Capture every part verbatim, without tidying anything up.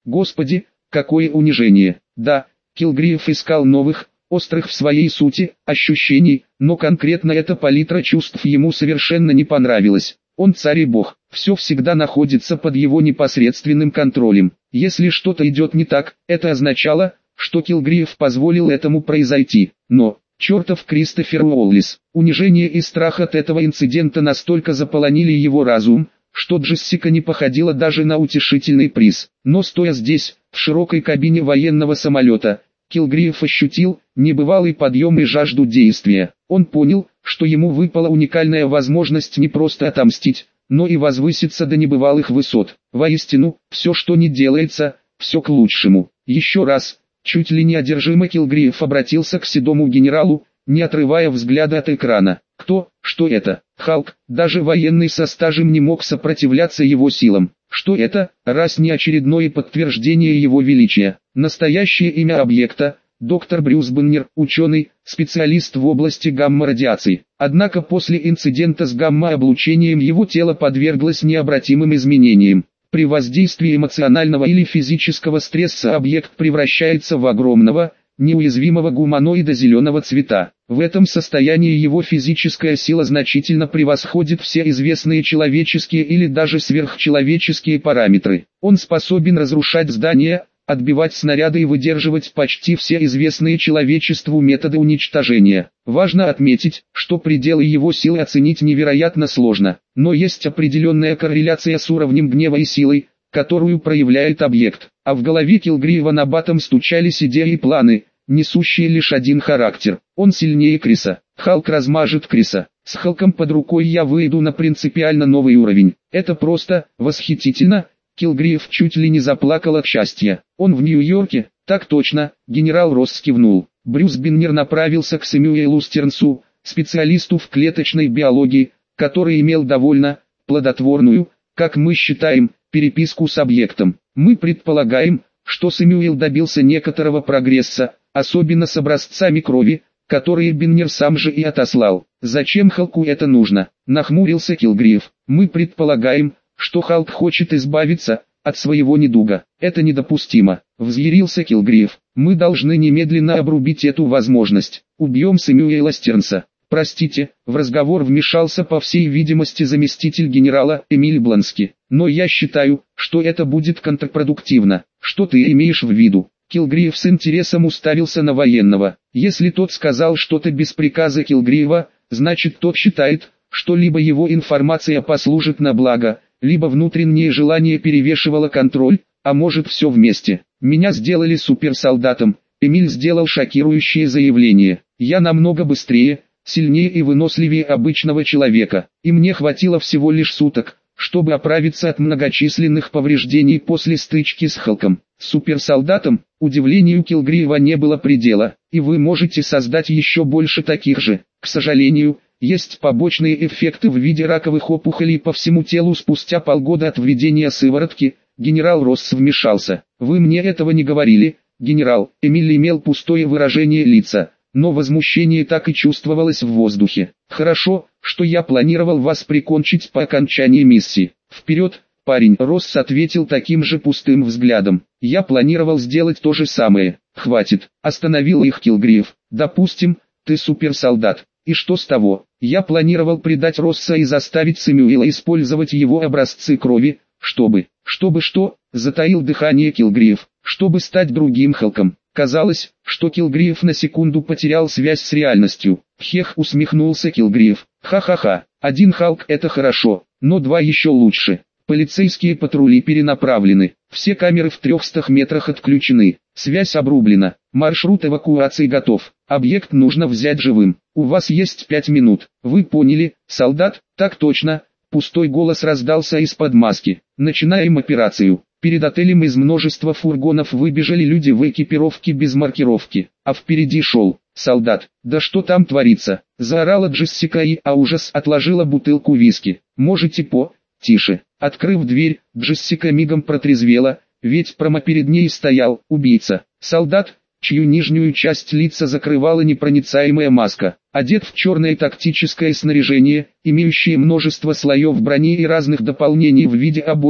Господи, какое унижение. Да, Килгриев искал новых, острых в своей сути, ощущений, но конкретно эта палитра чувств ему совершенно не понравилась. Он царь и бог, все всегда находится под его непосредственным контролем. Если что-то идет не так, это означало, что Килгриев позволил этому произойти. Но, чертов Кристофер Уоллес, унижение и страх от этого инцидента настолько заполонили его разум, что Джессика не походила даже на утешительный приз. Но стоя здесь, в широкой кабине военного самолета, Килгриев ощутил небывалый подъем и жажду действия. Он понял, что ему выпала уникальная возможность не просто отомстить, но и возвыситься до небывалых высот. Воистину, все, что не делается, все к лучшему. Еще раз, чуть ли не одержимо Килгриев обратился к седому генералу, не отрывая взгляда от экрана. Кто, что это? Халк, даже военный со стажем не мог сопротивляться его силам. Что это, раз не очередное подтверждение его величия? Настоящее имя объекта – доктор Брюс Беннер, ученый, специалист в области гамма-радиации. Однако после инцидента с гамма-облучением его тело подверглось необратимым изменениям. При воздействии эмоционального или физического стресса объект превращается в огромного, неуязвимого гуманоида зеленого цвета. В этом состоянии его физическая сила значительно превосходит все известные человеческие или даже сверхчеловеческие параметры. Он способен разрушать здания, отбивать снаряды и выдерживать почти все известные человечеству методы уничтожения. Важно отметить, что пределы его силы оценить невероятно сложно, но есть определенная корреляция с уровнем гнева и силой, которую проявляет объект. А в голове Килгриева набатом стучались идеи и планы, несущие лишь один характер. Он сильнее Криса. Халк размажет Криса. С Халком под рукой я выйду на принципиально новый уровень. Это просто восхитительно. Килгриев чуть ли не заплакал от счастья. Он в Нью-Йорке? Так точно, генерал Росс кивнул. Брюс Беннер направился к Сэмюэлу Стернсу, специалисту в клеточной биологии, который имел довольно плодотворную, как мы считаем, переписку с объектом. Мы предполагаем, что Сэмюэл добился некоторого прогресса, особенно с образцами крови, которые Беннер сам же и отослал. Зачем Халку это нужно? Нахмурился Килгриев. Мы предполагаем, что Халк хочет избавиться от своего недуга. Это недопустимо. Взъярился Килгриев. Мы должны немедленно обрубить эту возможность. Убьем Сэмюэла Стернса. Простите, в разговор вмешался по всей видимости заместитель генерала Эмиль Блански. Но я считаю, что это будет контрпродуктивно. Что ты имеешь в виду? Килгриев с интересом уставился на военного. Если тот сказал что-то без приказа Килгриева, значит тот считает, что либо его информация послужит на благо, либо внутреннее желание перевешивало контроль, а может все вместе. Меня сделали суперсолдатом. Эмиль сделал шокирующее заявление. Я намного быстрее, сильнее и выносливее обычного человека, и мне хватило всего лишь суток, чтобы оправиться от многочисленных повреждений после стычки с Халком. Суперсолдатом, удивлению Килгриева не было предела, и вы можете создать еще больше таких же. К сожалению, есть побочные эффекты в виде раковых опухолей по всему телу спустя полгода от введения сыворотки. Генерал Росс вмешался. Вы мне этого не говорили, генерал. Эмиль имел пустое выражение лица, но возмущение так и чувствовалось в воздухе. Хорошо, что я планировал вас прикончить по окончании миссии. Вперед, парень. Росс ответил таким же пустым взглядом. Я планировал сделать то же самое. Хватит. Остановил их Килгриев. Допустим, ты суперсолдат. И что с того? Я планировал предать Росса и заставить Сэмюэла использовать его образцы крови, чтобы... Чтобы что? Затаил дыхание Килгриев. Чтобы стать другим Халком. Казалось, что Килгриев на секунду потерял связь с реальностью. Хех, усмехнулся Килгриев. Ха-ха-ха. Один Халк это хорошо, но два еще лучше. Полицейские патрули перенаправлены. Все камеры в трехстах метрах отключены. Связь обрублена. Маршрут эвакуации готов. Объект нужно взять живым. У вас есть пять минут. Вы поняли, солдат? Так точно. Пустой голос раздался из-под маски. Начинаем операцию. Перед отелем из множества фургонов выбежали люди в экипировке без маркировки, а впереди шел солдат. Да что там творится? Заорала Джессика и, а ужас, отложила бутылку виски. Можете по... Тише. Открыв дверь, Джессика мигом протрезвела, ведь прямо перед ней стоял убийца. Солдат, чью нижнюю часть лица закрывала непроницаемая маска, одет в черное тактическое снаряжение, имеющее множество слоев брони и разных дополнений в виде обойм,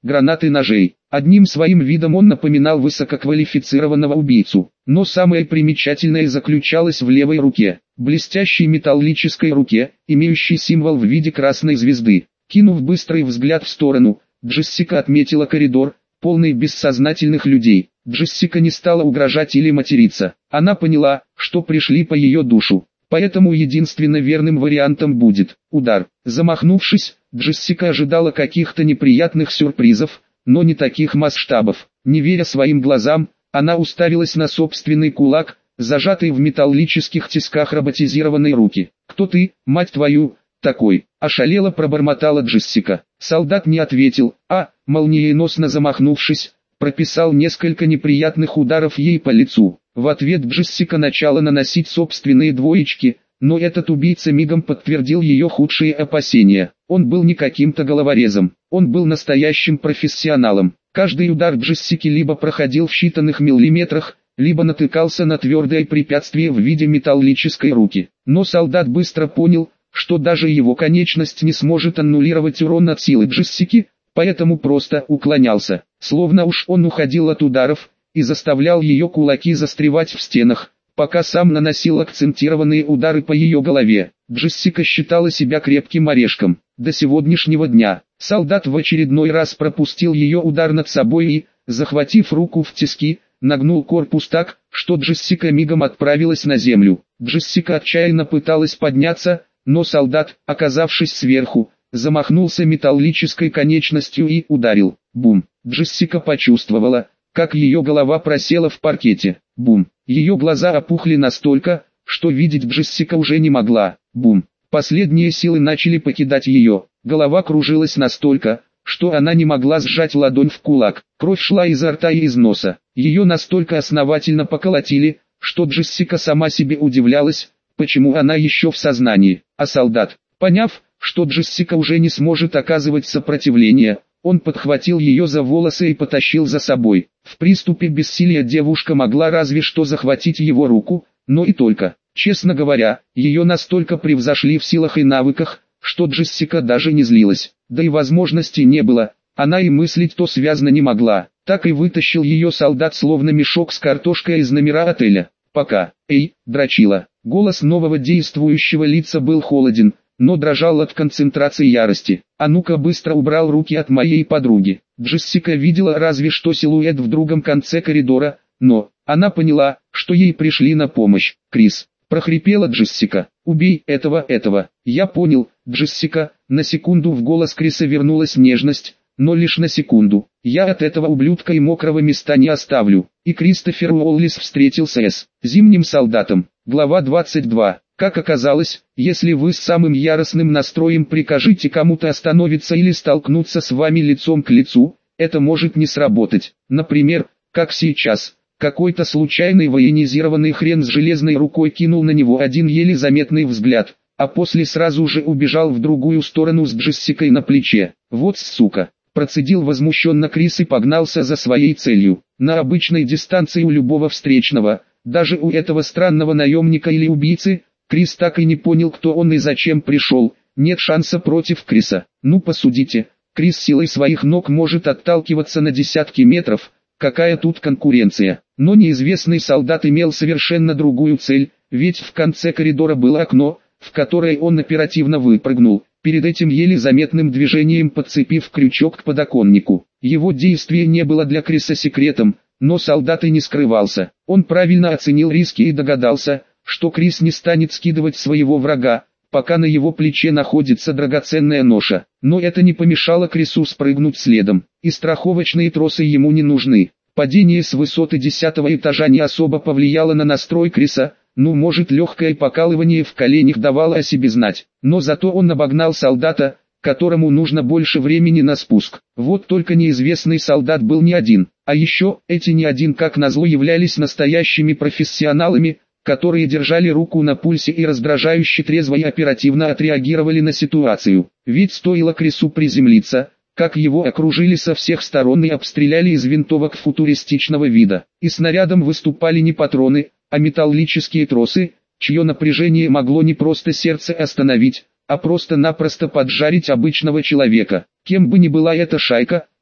гранаты, ножей. Одним своим видом он напоминал высококвалифицированного убийцу. Но самое примечательное заключалось в левой руке, блестящей металлической руке, имеющей символ в виде красной звезды. Кинув быстрый взгляд в сторону, Джессика отметила коридор, полный бессознательных людей. Джессика не стала угрожать или материться. Она поняла, что пришли по ее душу. Поэтому единственно верным вариантом будет удар. Замахнувшись, Джессика ожидала каких-то неприятных сюрпризов, но не таких масштабов. Не веря своим глазам, она уставилась на собственный кулак, зажатый в металлических тисках роботизированной руки. «Кто ты, мать твою, такой?» – ошалело пробормотала Джессика. Солдат не ответил, а, молниеносно замахнувшись, прописал несколько неприятных ударов ей по лицу. В ответ Джессика начала наносить собственные двоечки, но этот убийца мигом подтвердил ее худшие опасения. Он был не каким-то головорезом, он был настоящим профессионалом. Каждый удар Джессики либо проходил в считанных миллиметрах, либо натыкался на твердое препятствие в виде металлической руки. Но солдат быстро понял, что даже его конечность не сможет аннулировать урон от силы Джессики, поэтому просто уклонялся, словно уж он уходил от ударов, и заставлял ее кулаки застревать в стенах, пока сам наносил акцентированные удары по ее голове. Джессика считала себя крепким орешком. До сегодняшнего дня солдат в очередной раз пропустил ее удар над собой и, захватив руку в тиски, нагнул корпус так, что Джессика мигом отправилась на землю. Джессика отчаянно пыталась подняться, но солдат, оказавшись сверху, замахнулся металлической конечностью и ударил. Бум! Джессика почувствовала, как ее голова просела в паркете. Бум! Ее глаза опухли настолько, что видеть Джессика уже не могла. Бум! Последние силы начали покидать ее. Голова кружилась настолько, что она не могла сжать ладонь в кулак. Кровь шла изо рта и из носа. Ее настолько основательно поколотили, что Джессика сама себе удивлялась, почему она еще в сознании. А солдат, поняв, что Джессика уже не сможет оказывать сопротивление, он подхватил ее за волосы и потащил за собой. В приступе бессилия девушка могла разве что захватить его руку, но и только. Честно говоря, ее настолько превзошли в силах и навыках, что Джессика даже не злилась. Да и возможности не было, она и мыслить то связно не могла. Так и вытащил ее солдат словно мешок с картошкой из номера отеля. Пока. «Эй, дрочила!» Голос нового действующего лица был холоден, но дрожал от концентрации ярости. «А ну-ка быстро убрал руки от моей подруги». Джессика видела разве что силуэт в другом конце коридора, но она поняла, что ей пришли на помощь. «Крис!» – прохрипела Джессика. «Убей этого, этого!» «Я понял, Джессика!» На секунду в голос Криса вернулась нежность, но лишь на секунду. «Я от этого ублюдка и мокрого места не оставлю». И Кристофер Уоллис встретился с зимним солдатом. Глава двадцать два. Как оказалось, если вы с самым яростным настроем прикажете кому-то остановиться или столкнуться с вами лицом к лицу, это может не сработать. Например, как сейчас, какой-то случайный военизированный хрен с железной рукой кинул на него один еле заметный взгляд, а после сразу же убежал в другую сторону с Джессикой на плече. «Вот сука!» – процедил возмущенно Крис и погнался за своей целью. На обычной дистанции у любого встречного, даже у этого странного наемника или убийцы, Крис так и не понял, кто он и зачем пришел. Нет шанса против Криса. Ну посудите, Крис силой своих ног может отталкиваться на десятки метров, какая тут конкуренция. Но неизвестный солдат имел совершенно другую цель, ведь в конце коридора было окно, в которое он оперативно выпрыгнул, перед этим еле заметным движением подцепив крючок к подоконнику. Его действие не было для Криса секретом, но солдат и не скрывался. Он правильно оценил риски и догадался, что Крис не станет скидывать своего врага, пока на его плече находится драгоценная ноша. Но это не помешало Крису спрыгнуть следом, и страховочные тросы ему не нужны. Падение с высоты десятого этажа не особо повлияло на настрой Криса, ну может легкое покалывание в коленях давало о себе знать, но зато он обогнал солдата, которому нужно больше времени на спуск. Вот только неизвестный солдат был не один, а еще эти не один как назло являлись настоящими профессионалами, которые держали руку на пульсе и раздражающе трезво и оперативно отреагировали на ситуацию. Ведь стоило Крису приземлиться, как его окружили со всех сторон и обстреляли из винтовок футуристичного вида. И снарядом выступали не патроны, а металлические тросы, чье напряжение могло не просто сердце остановить, а просто-напросто поджарить обычного человека. Кем бы ни была эта шайка,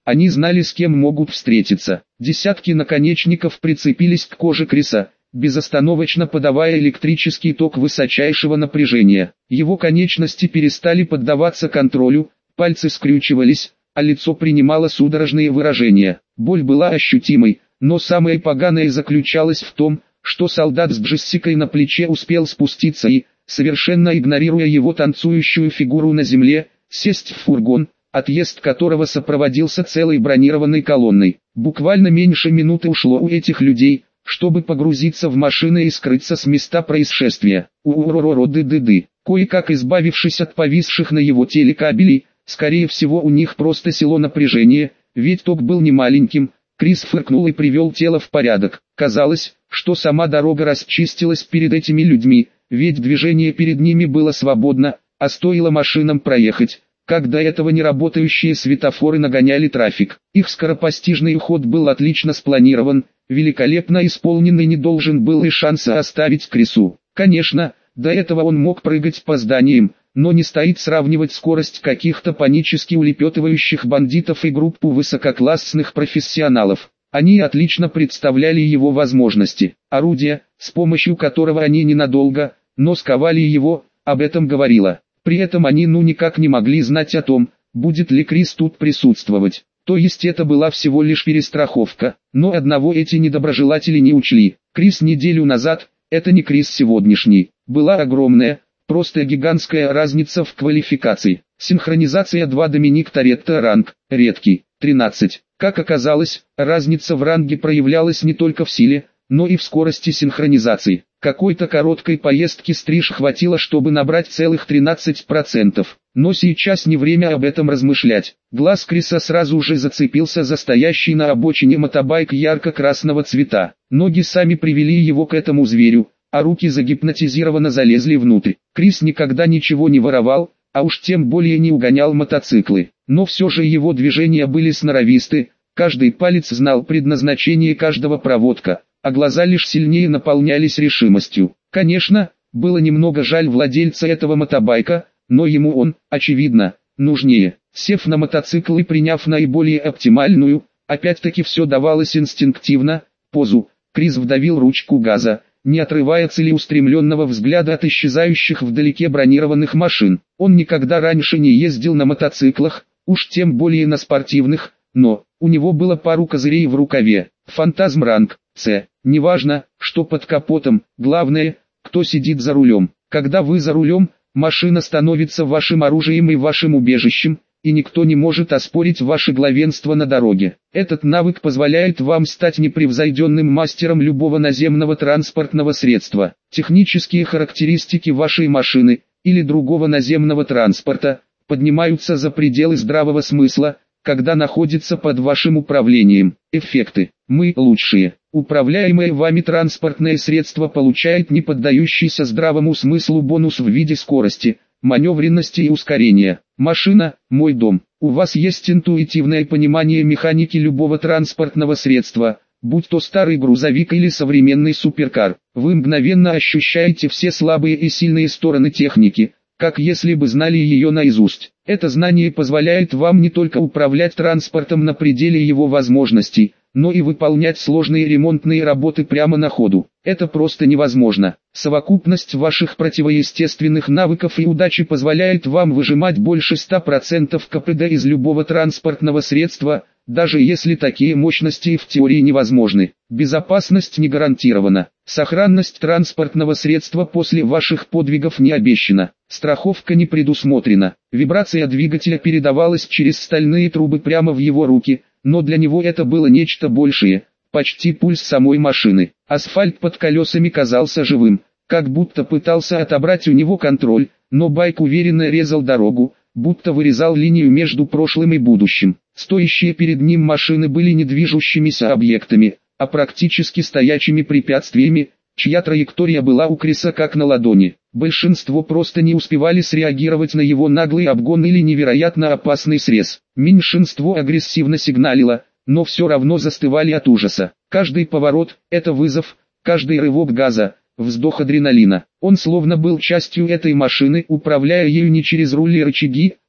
Они знали, с кем могут встретиться. Десятки наконечников прицепились к коже Криса, безостановочно подавая электрический ток высочайшего напряжения. Его конечности перестали поддаваться контролю, пальцы скрючивались, а лицо принимало судорожные выражения. Боль была ощутимой, но самое поганое заключалось в том, что солдат с Джессикой на плече успел спуститься и, совершенно игнорируя его танцующую фигуру на земле, сесть в фургон, отъезд которого сопроводился целой бронированной колонной. Буквально меньше минуты ушло у этих людей, чтобы погрузиться в машины и скрыться с места происшествия. У-у-ро-ро-ды-ды-ды. Кое-как избавившись от повисших на его теле кабелей, скорее всего у них просто село напряжение, ведь ток был не маленьким. Крис фыркнул и привел тело в порядок. Казалось, что сама дорога расчистилась перед этими людьми, ведь движение перед ними было свободно, а стоило машинам проехать, как до этого неработающие светофоры нагоняли трафик. Их скоропостижный уход был отлично спланирован, великолепно исполненный, не должен был и шанса оставить Крису. Конечно, до этого он мог прыгать по зданиям, но не стоит сравнивать скорость каких-то панически улепетывающих бандитов и группу высококлассных профессионалов. Они отлично представляли его возможности. Орудие, с помощью которого они ненадолго, но сковали его, об этом говорило. При этом они ну никак не могли знать о том, будет ли Крис тут присутствовать. То есть это была всего лишь перестраховка, но одного эти недоброжелатели не учли. Крис неделю назад, это не Крис сегодняшний, была огромная, просто гигантская разница в квалификации. Синхронизация два Доминик Торетто ранг, редкий, тринадцать. Как оказалось, разница в ранге проявлялась не только в силе, но и в скорости синхронизации. Какой-то короткой поездки стриж хватило, чтобы набрать целых тринадцать процентов. Но сейчас не время об этом размышлять. Глаз Криса сразу же зацепился за стоящий на обочине мотобайк ярко-красного цвета. Ноги сами привели его к этому зверю, а руки загипнотизированно залезли внутрь. Крис никогда ничего не воровал, а уж тем более не угонял мотоциклы. Но все же его движения были сноровисты, каждый палец знал предназначение каждого проводка, а глаза лишь сильнее наполнялись решимостью. Конечно, было немного жаль владельца этого мотобайка, но ему он, очевидно, нужнее. Сев на мотоцикл и приняв наиболее оптимальную, опять-таки все давалось инстинктивно, позу, Крис вдавил ручку газа, не отрывая целеустремленного взгляда от исчезающих вдалеке бронированных машин. Он никогда раньше не ездил на мотоциклах, уж тем более на спортивных, но у него было пару козырей в рукаве. Фантазм ранг С. Неважно, что под капотом, главное, кто сидит за рулем. Когда вы за рулем, машина становится вашим оружием и вашим убежищем, и никто не может оспорить ваше главенство на дороге. Этот навык позволяет вам стать непревзойденным мастером любого наземного транспортного средства. Технические характеристики вашей машины или другого наземного транспорта поднимаются за пределы здравого смысла, когда находится под вашим управлением. Эффекты. Мы лучшие. Управляемое вами транспортное средство получает не поддающийся здравому смыслу бонус в виде скорости, маневренности и ускорения. Машина – мой дом. У вас есть интуитивное понимание механики любого транспортного средства, будь то старый грузовик или современный суперкар. Вы мгновенно ощущаете все слабые и сильные стороны техники, как если бы знали ее наизусть. Это знание позволяет вам не только управлять транспортом на пределе его возможностей, но и выполнять сложные ремонтные работы прямо на ходу. Это просто невозможно. Совокупность ваших противоестественных навыков и удачи позволяет вам выжимать больше ста процентов КПД из любого транспортного средства, даже если такие мощности в теории невозможны. Безопасность не гарантирована. Сохранность транспортного средства после ваших подвигов не обещана. Страховка не предусмотрена. Вибрация двигателя передавалась через стальные трубы прямо в его руки, но для него это было нечто большее, почти пульс самой машины. Асфальт под колесами казался живым, как будто пытался отобрать у него контроль, но байк уверенно резал дорогу, будто вырезал линию между прошлым и будущим. Стоящие перед ним машины были не движущимися объектами, а практически стоячими препятствиями, чья траектория была у Криса как на ладони. Большинство просто не успевали среагировать на его наглый обгон или невероятно опасный срез. Меньшинство агрессивно сигналило, но все равно застывали от ужаса. Каждый поворот – это вызов, каждый рывок газа – вздох адреналина. Он словно был частью этой машины, управляя ею не через руль и рычаги,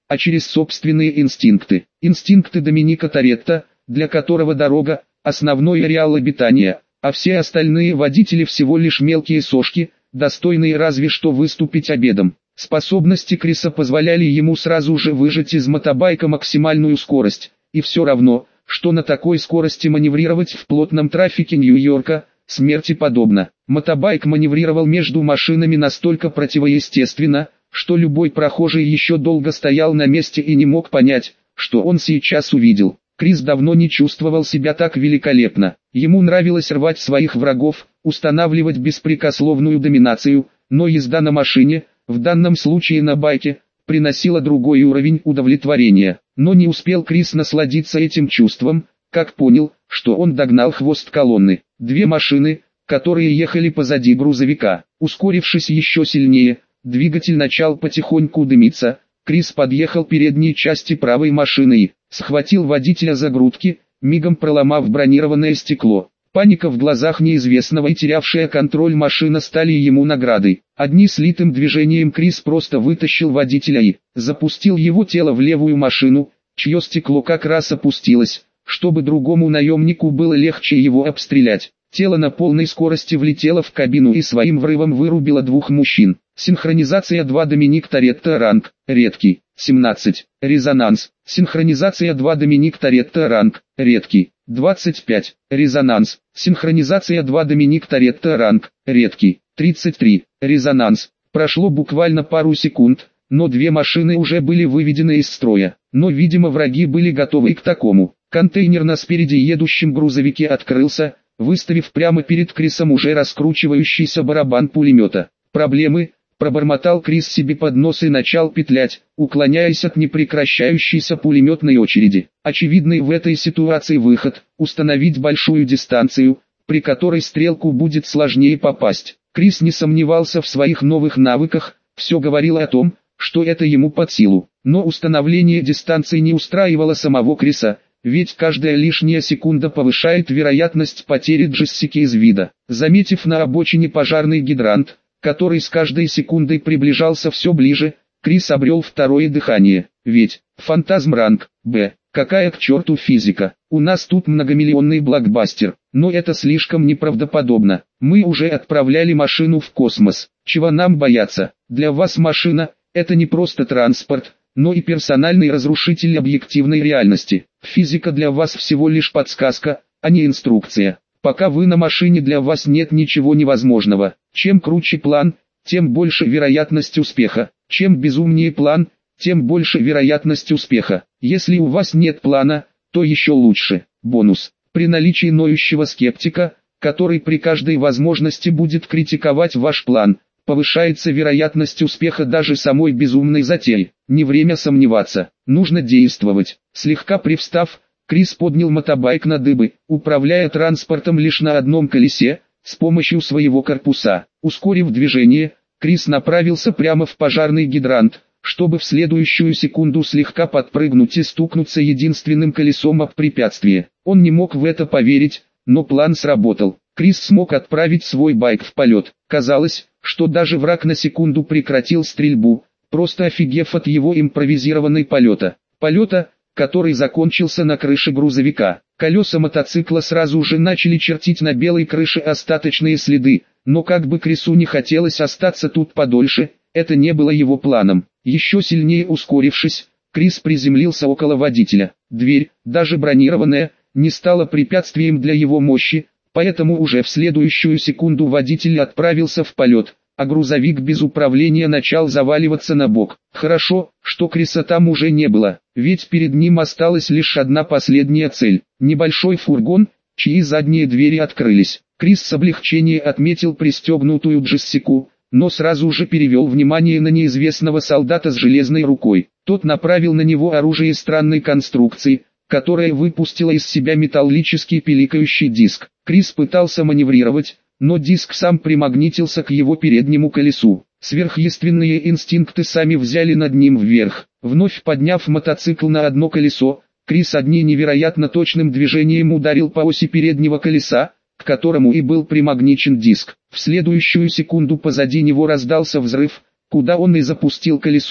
а через собственные инстинкты. Инстинкты Доминика Торетто, для которого дорога – основной ареал обитания, а все остальные водители всего лишь мелкие сошки, достойные разве что выступить обедом. Способности Криса позволяли ему сразу же выжать из мотобайка максимальную скорость, и все равно, что на такой скорости маневрировать в плотном трафике Нью-Йорка, смерти подобно. Мотобайк маневрировал между машинами настолько противоестественно, что любой прохожий еще долго стоял на месте и не мог понять, что он сейчас увидел. Крис давно не чувствовал себя так великолепно. Ему нравилось рвать своих врагов, устанавливать беспрекословную доминацию, но езда на машине, в данном случае на байке, приносила другой уровень удовлетворения. Но не успел Крис насладиться этим чувством, как понял, что он догнал хвост колонны. Две машины, которые ехали позади грузовика. Ускорившись еще сильнее, двигатель начал потихоньку дымиться. Крис подъехал к передней части правой машины и схватил водителя за грудки, мигом проломав бронированное стекло. Паника в глазах неизвестного и терявшая контроль машина стали ему наградой. Одним слитым движением Крис просто вытащил водителя и запустил его тело в левую машину, чье стекло как раз опустилось, чтобы другому наемнику было легче его обстрелять. Тело на полной скорости влетело в кабину и своим врывом вырубило двух мужчин. Синхронизация два Доминик Торетто ранг, редкий, семнадцать. Резонанс. Синхронизация два Доминик Торетто ранг, редкий, двадцать пять. Резонанс. Синхронизация два Доминик Торетто ранг, редкий, тридцать три. Резонанс. Прошло буквально пару секунд, но две машины уже были выведены из строя. Но видимо враги были готовы к такому. Контейнер на спереди едущем грузовике открылся, выставив прямо перед Крисом уже раскручивающийся барабан пулемета. «Проблемы», — пробормотал Крис себе под нос и начал петлять, уклоняясь от непрекращающейся пулеметной очереди. Очевидный в этой ситуации выход — установить большую дистанцию, при которой стрелку будет сложнее попасть. Крис не сомневался в своих новых навыках, все говорило о том, что это ему под силу. Но установление дистанции не устраивало самого Криса, ведь каждая лишняя секунда повышает вероятность потери Джессики из вида. Заметив на обочине пожарный гидрант, который с каждой секундой приближался все ближе, Крис обрел второе дыхание. Ведь, фантазм ранг, Б, какая к черту физика, у нас тут многомиллионный блокбастер, но это слишком неправдоподобно. Мы уже отправляли машину в космос, чего нам бояться? Для вас машина – это не просто транспорт, но и персональный разрушитель объективной реальности. Физика для вас всего лишь подсказка, а не инструкция. Пока вы на машине, для вас нет ничего невозможного. Чем круче план, тем больше вероятность успеха. Чем безумнее план, тем больше вероятность успеха. Если у вас нет плана, то еще лучше. Бонус. При наличии ноющего скептика, который при каждой возможности будет критиковать ваш план, повышается вероятность успеха даже самой безумной затеи. Не время сомневаться, нужно действовать. Слегка привстав, Крис поднял мотобайк на дыбы, управляя транспортом лишь на одном колесе, с помощью своего корпуса. Ускорив движение, Крис направился прямо в пожарный гидрант, чтобы в следующую секунду слегка подпрыгнуть и стукнуться единственным колесом об препятствие. Он не мог в это поверить, но план сработал. Крис смог отправить свой байк в полет. Казалось, что даже враг на секунду прекратил стрельбу, просто офигев от его импровизированной полета. Полета, который закончился на крыше грузовика. Колеса мотоцикла сразу же начали чертить на белой крыше остаточные следы, но как бы Крису не хотелось остаться тут подольше, это не было его планом. Еще сильнее ускорившись, Крис приземлился около водителя. Дверь, даже бронированная, не стала препятствием для его мощи, поэтому уже в следующую секунду водитель отправился в полет, а грузовик без управления начал заваливаться на бок. Хорошо, что Криса там уже не было, ведь перед ним осталась лишь одна последняя цель – небольшой фургон, чьи задние двери открылись. Крис с облегчением отметил пристегнутую Джессику, но сразу же перевел внимание на неизвестного солдата с железной рукой. Тот направил на него оружие странной конструкции, которое выпустило из себя металлический пиликающий диск. Крис пытался маневрировать, но диск сам примагнитился к его переднему колесу. Сверхъестественные инстинкты сами взяли над ним вверх. Вновь подняв мотоцикл на одно колесо, Крис одним невероятно точным движением ударил по оси переднего колеса, к которому и был примагничен диск. В следующую секунду позади него раздался взрыв, куда он и запустил колесо,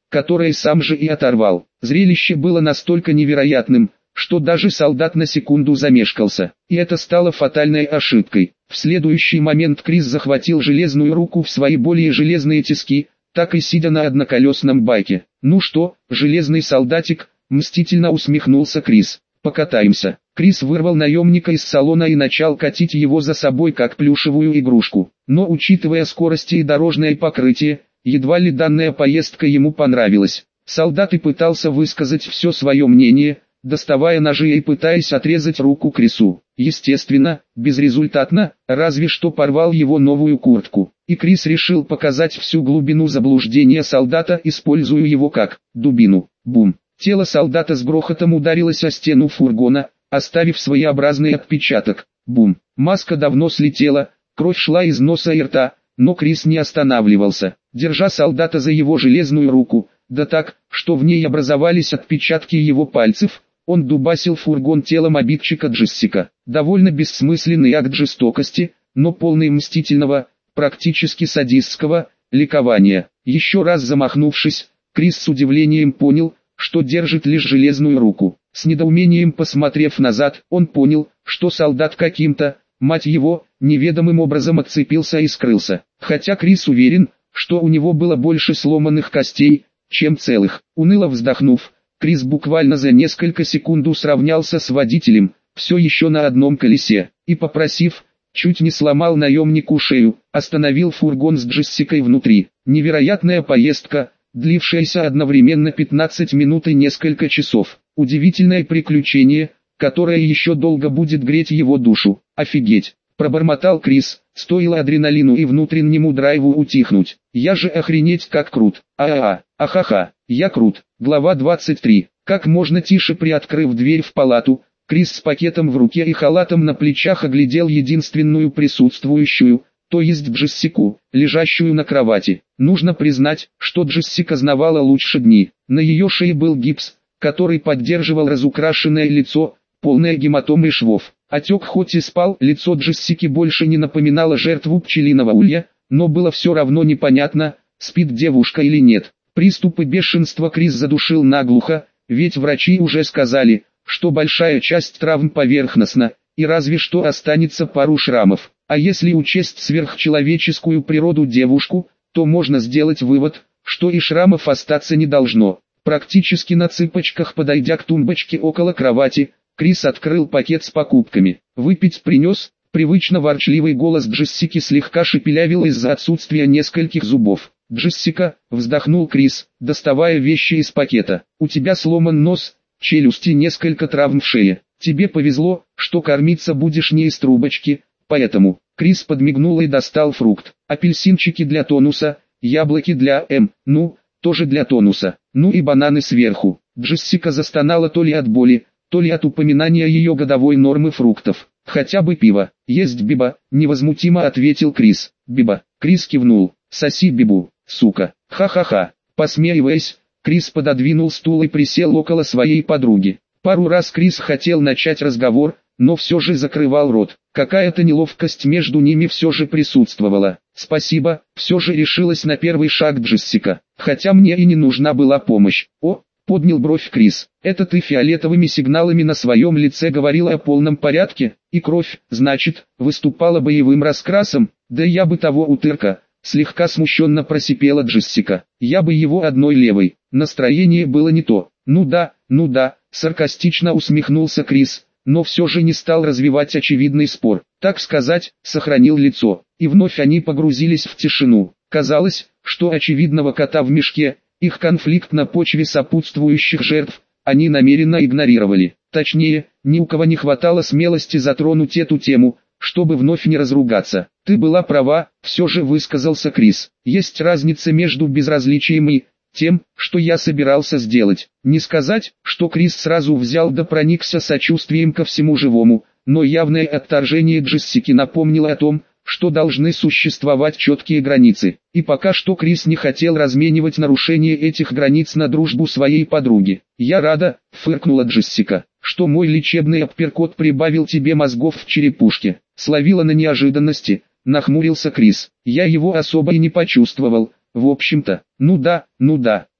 которое сам же и оторвал. Зрелище было настолько невероятным, что даже солдат на секунду замешкался. И это стало фатальной ошибкой. В следующий момент Крис захватил железную руку в свои более железные тиски, так и сидя на одноколесном байке. «Ну что, железный солдатик?» – мстительно усмехнулся Крис. «Покатаемся». Крис вырвал наемника из салона и начал катить его за собой как плюшевую игрушку. Но учитывая скорости и дорожное покрытие, едва ли данная поездка ему понравилась. Солдат и пытался высказать все свое мнение, доставая ножи и пытаясь отрезать руку Крису. Естественно, безрезультатно, разве что порвал его новую куртку. И Крис решил показать всю глубину заблуждения солдата, используя его как дубину. Бум! Тело солдата с грохотом ударилось о стену фургона, оставив своеобразный отпечаток. Бум! Маска давно слетела, кровь шла из носа и рта, но Крис не останавливался, держа солдата за его железную руку, да так, что в ней образовались отпечатки его пальцев. Он дубасил фургон телом обидчика Джессика. Довольно бессмысленный акт жестокости, но полный мстительного, практически садистского, ликования. Еще раз замахнувшись, Крис с удивлением понял, что держит лишь железную руку. С недоумением посмотрев назад, он понял, что солдат каким-то, мать его, неведомым образом отцепился и скрылся. Хотя Крис уверен, что у него было больше сломанных костей, чем целых. Уныло вздохнув, Крис буквально за несколько секунд сравнялся с водителем, все еще на одном колесе, и попросив, чуть не сломал наемнику шею, остановил фургон с Джессикой внутри. Невероятная поездка, длившаяся одновременно пятнадцать минут и несколько часов. Удивительное приключение, которое еще долго будет греть его душу. Офигеть! Пробормотал Крис, стоило адреналину и внутреннему драйву утихнуть. Я же охренеть как крут. А-а-а, ахаха, я крут. Глава двадцать три. Как можно тише приоткрыв дверь в палату, Крис с пакетом в руке и халатом на плечах оглядел единственную присутствующую, то есть Джессику, лежащую на кровати. Нужно признать, что Джессика знавала лучше дни. На ее шее был гипс, который поддерживал разукрашенное лицо, полное гематом и швов. Отек хоть и спал, лицо Джессики больше не напоминало жертву пчелиного улья, но было все равно непонятно, спит девушка или нет. Приступы бешенства Крис задушил наглухо, ведь врачи уже сказали, что большая часть травм поверхностна, и разве что останется пару шрамов. А если учесть сверхчеловеческую природу девушку, то можно сделать вывод, что и шрамов остаться не должно. Практически на цыпочках подойдя к тумбочке около кровати, Крис открыл пакет с покупками. «Выпить принес?» Привычно ворчливый голос Джессики слегка шепелявил из-за отсутствия нескольких зубов. «Джессика», вздохнул Крис, доставая вещи из пакета. «У тебя сломан нос, челюсти, несколько травм в шее. Тебе повезло, что кормиться будешь не из трубочки, поэтому...» Крис подмигнул и достал фрукт. «Апельсинчики для тонуса, яблоки для М, ну, тоже для тонуса, ну и бананы сверху». Джессика застонала то ли от боли, то ли от упоминания ее годовой нормы фруктов. «Хотя бы пиво, есть Биба», невозмутимо ответил Крис. «Биба», Крис кивнул, «соси Бибу, сука». Ха-ха-ха. Посмеиваясь, Крис пододвинул стул и присел около своей подруги. Пару раз Крис хотел начать разговор, но все же закрывал рот. Какая-то неловкость между ними все же присутствовала. «Спасибо», все же решилась на первый шаг Джессика. «Хотя мне и не нужна была помощь». «О», поднял бровь Крис, «это ты фиолетовыми сигналами на своем лице говорила о полном порядке, и кровь, значит, выступала боевым раскрасом? Да я бы того утырка». Слегка смущенно просипела Джессика. «Я бы его одной левой». Настроение было не то. «Ну да, ну да», саркастично усмехнулся Крис, но все же не стал развивать очевидный спор. Так сказать, сохранил лицо. И вновь они погрузились в тишину. Казалось, что очевидного кота в мешке, их конфликт на почве сопутствующих жертв, они намеренно игнорировали. Точнее, ни у кого не хватало смелости затронуть эту тему, чтобы вновь не разругаться. «Ты была права», все же высказался Крис. «Есть разница между безразличием и тем, что я собирался сделать». Не сказать, что Крис сразу взял да проникся сочувствием ко всему живому, но явное отторжение Джессики напомнило о том, что должны существовать четкие границы. И пока что Крис не хотел разменивать нарушение этих границ на дружбу своей подруги. «Я рада», — фыркнула Джессика, «что мой лечебный апперкот прибавил тебе мозгов в черепушке». Словила на неожиданности, нахмурился Крис. «Я его особо и не почувствовал, в общем-то». «Ну да, ну да»,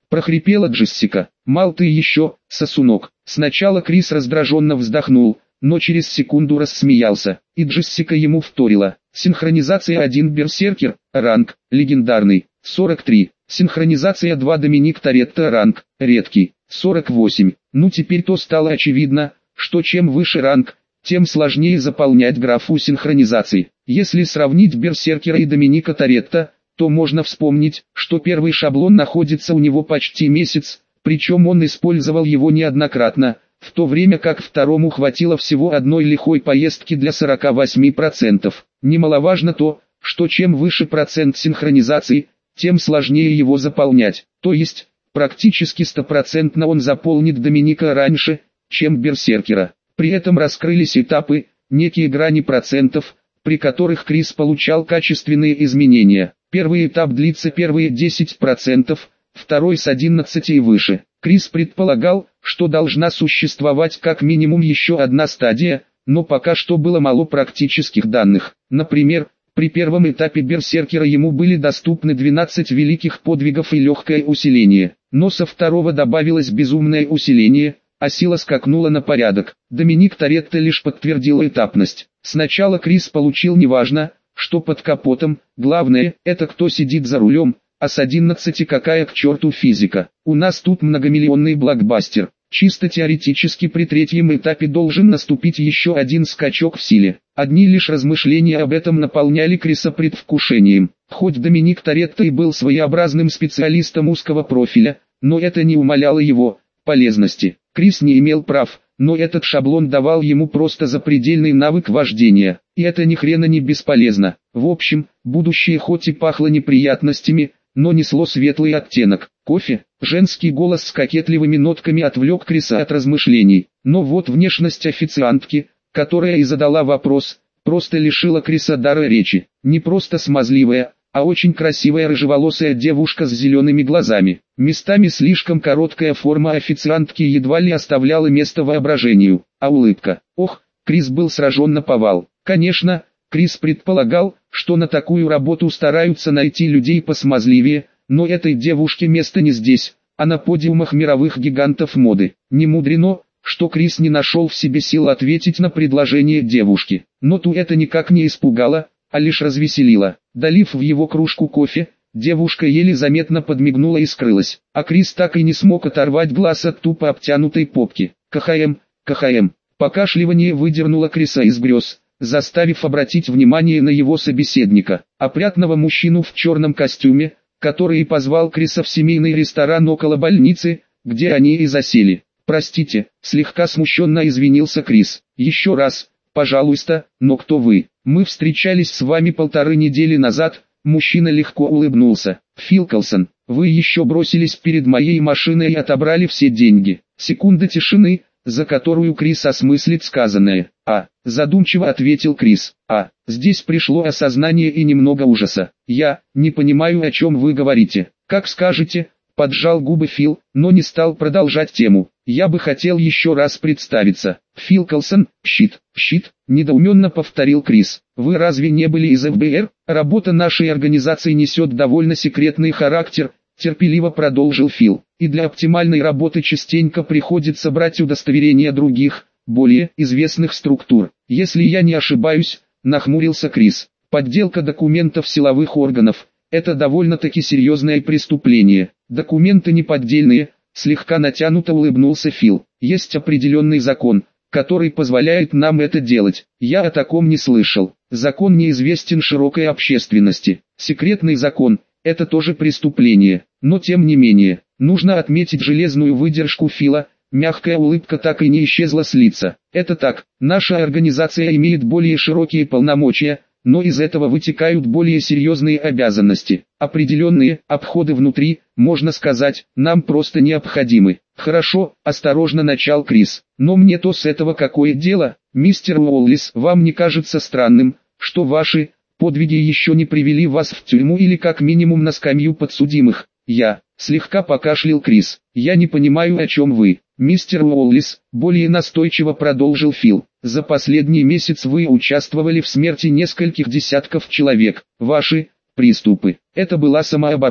прохрипела Джессика. «Мал ты еще, сосунок». Сначала Крис раздраженно вздохнул, но через секунду рассмеялся, и Джессика ему вторила. Синхронизация один Берсеркер, ранг, легендарный, сорок три. Синхронизация два Доминик Торетто, ранг, редкий, сорок восемь. Ну теперь то стало очевидно, что чем выше ранг, тем сложнее заполнять графу синхронизации. Если сравнить Берсеркера и Доминика Торетто, то можно вспомнить, что первый шаблон находится у него почти месяц, причем он использовал его неоднократно, в то время как второму хватило всего одной лихой поездки для сорока восьми процентов. Немаловажно то, что чем выше процент синхронизации, тем сложнее его заполнять, то есть, практически стопроцентно он заполнит Доминика раньше, чем Берсеркера. При этом раскрылись этапы, некие грани процентов, при которых Крис получал качественные изменения. Первый этап длится первые десять процентов, второй с одиннадцати и выше. Крис предполагал, что должна существовать как минимум еще одна стадия, но пока что было мало практических данных. Например, при первом этапе Берсеркера ему были доступны двенадцать великих подвигов и легкое усиление, но со второго добавилось безумное усиление, а сила скакнула на порядок. Доминик Торетто лишь подтвердил этапность. Сначала Крис получил неважно, что под капотом, главное, это кто сидит за рулем, а с одиннадцати какая к черту физика. У нас тут многомиллионный блокбастер. Чисто теоретически при третьем этапе должен наступить еще один скачок в силе. Одни лишь размышления об этом наполняли Криса предвкушением. Хоть Доминик Торетто и был своеобразным специалистом узкого профиля, но это не умаляло его полезности. Крис не имел прав, но этот шаблон давал ему просто запредельный навык вождения, и это ни хрена не бесполезно. В общем, будущее хоть и пахло неприятностями, но несло светлый оттенок. Кофе, женский голос с кокетливыми нотками отвлек Криса от размышлений, но вот внешность официантки, которая и задала вопрос, просто лишила Криса дара речи. Не просто смазливая, а очень красивая рыжеволосая девушка с зелеными глазами. Местами слишком короткая форма официантки едва ли оставляла место воображению, а улыбка. Ох, Крис был сражен наповал. Конечно, Крис предполагал, что на такую работу стараются найти людей посмазливее, но этой девушке место не здесь, а на подиумах мировых гигантов моды. Не мудрено, что Крис не нашел в себе сил ответить на предложение девушки. Но ту это никак не испугало, а лишь развеселило. Долив в его кружку кофе, девушка еле заметно подмигнула и скрылась, а Крис так и не смог оторвать глаз от тупо обтянутой попки. КХМ, КХМ. Покашливание выдернуло Криса из грез, заставив обратить внимание на его собеседника, опрятного мужчину в черном костюме, который и позвал Криса в семейный ресторан около больницы, где они и засели. «Простите», слегка смущенно извинился Крис. «Еще раз, пожалуйста, но кто вы? Мы встречались с вами полторы недели назад». Мужчина легко улыбнулся. «Фил Колсон, вы еще бросились перед моей машиной и отобрали все деньги». Секунда тишины, за которую Крис осмыслит сказанное. «А», задумчиво ответил Крис. «А». Здесь пришло осознание и немного ужаса. «Я не понимаю, о чем вы говорите». «Как скажете», поджал губы Фил, но не стал продолжать тему. «Я бы хотел еще раз представиться. Фил Колсон, щит, щит», недоуменно повторил Крис. «Вы разве не были из эф бэ эр? Работа нашей организации несет довольно секретный характер», терпеливо продолжил Фил. «И для оптимальной работы частенько приходится брать удостоверения других, более известных структур. Если я не ошибаюсь», нахмурился Крис, «подделка документов силовых органов – это довольно-таки серьезное преступление». «Документы не поддельные», слегка натянуто улыбнулся Фил. «Есть определенный закон, который позволяет нам это делать. Я о таком не слышал. Закон неизвестен широкой общественности. Секретный закон – это тоже преступление. Но тем не менее, нужно отметить железную выдержку Фила». Мягкая улыбка так и не исчезла с лица. «Это так, наша организация имеет более широкие полномочия, но из этого вытекают более серьезные обязанности. Определенные обходы внутри, можно сказать, нам просто необходимы». «Хорошо», осторожно начал Крис. «Но мне-то с этого какое дело? Мистер Уоллис, вам не кажется странным, что ваши подвиги еще не привели вас в тюрьму или как минимум на скамью подсудимых?» «Я», слегка покашлял Крис, «я не понимаю, о чем вы». «Мистер Уоллис», более настойчиво продолжил Фил, «за последний месяц вы участвовали в смерти нескольких десятков человек. Ваши приступы – это была самооборона.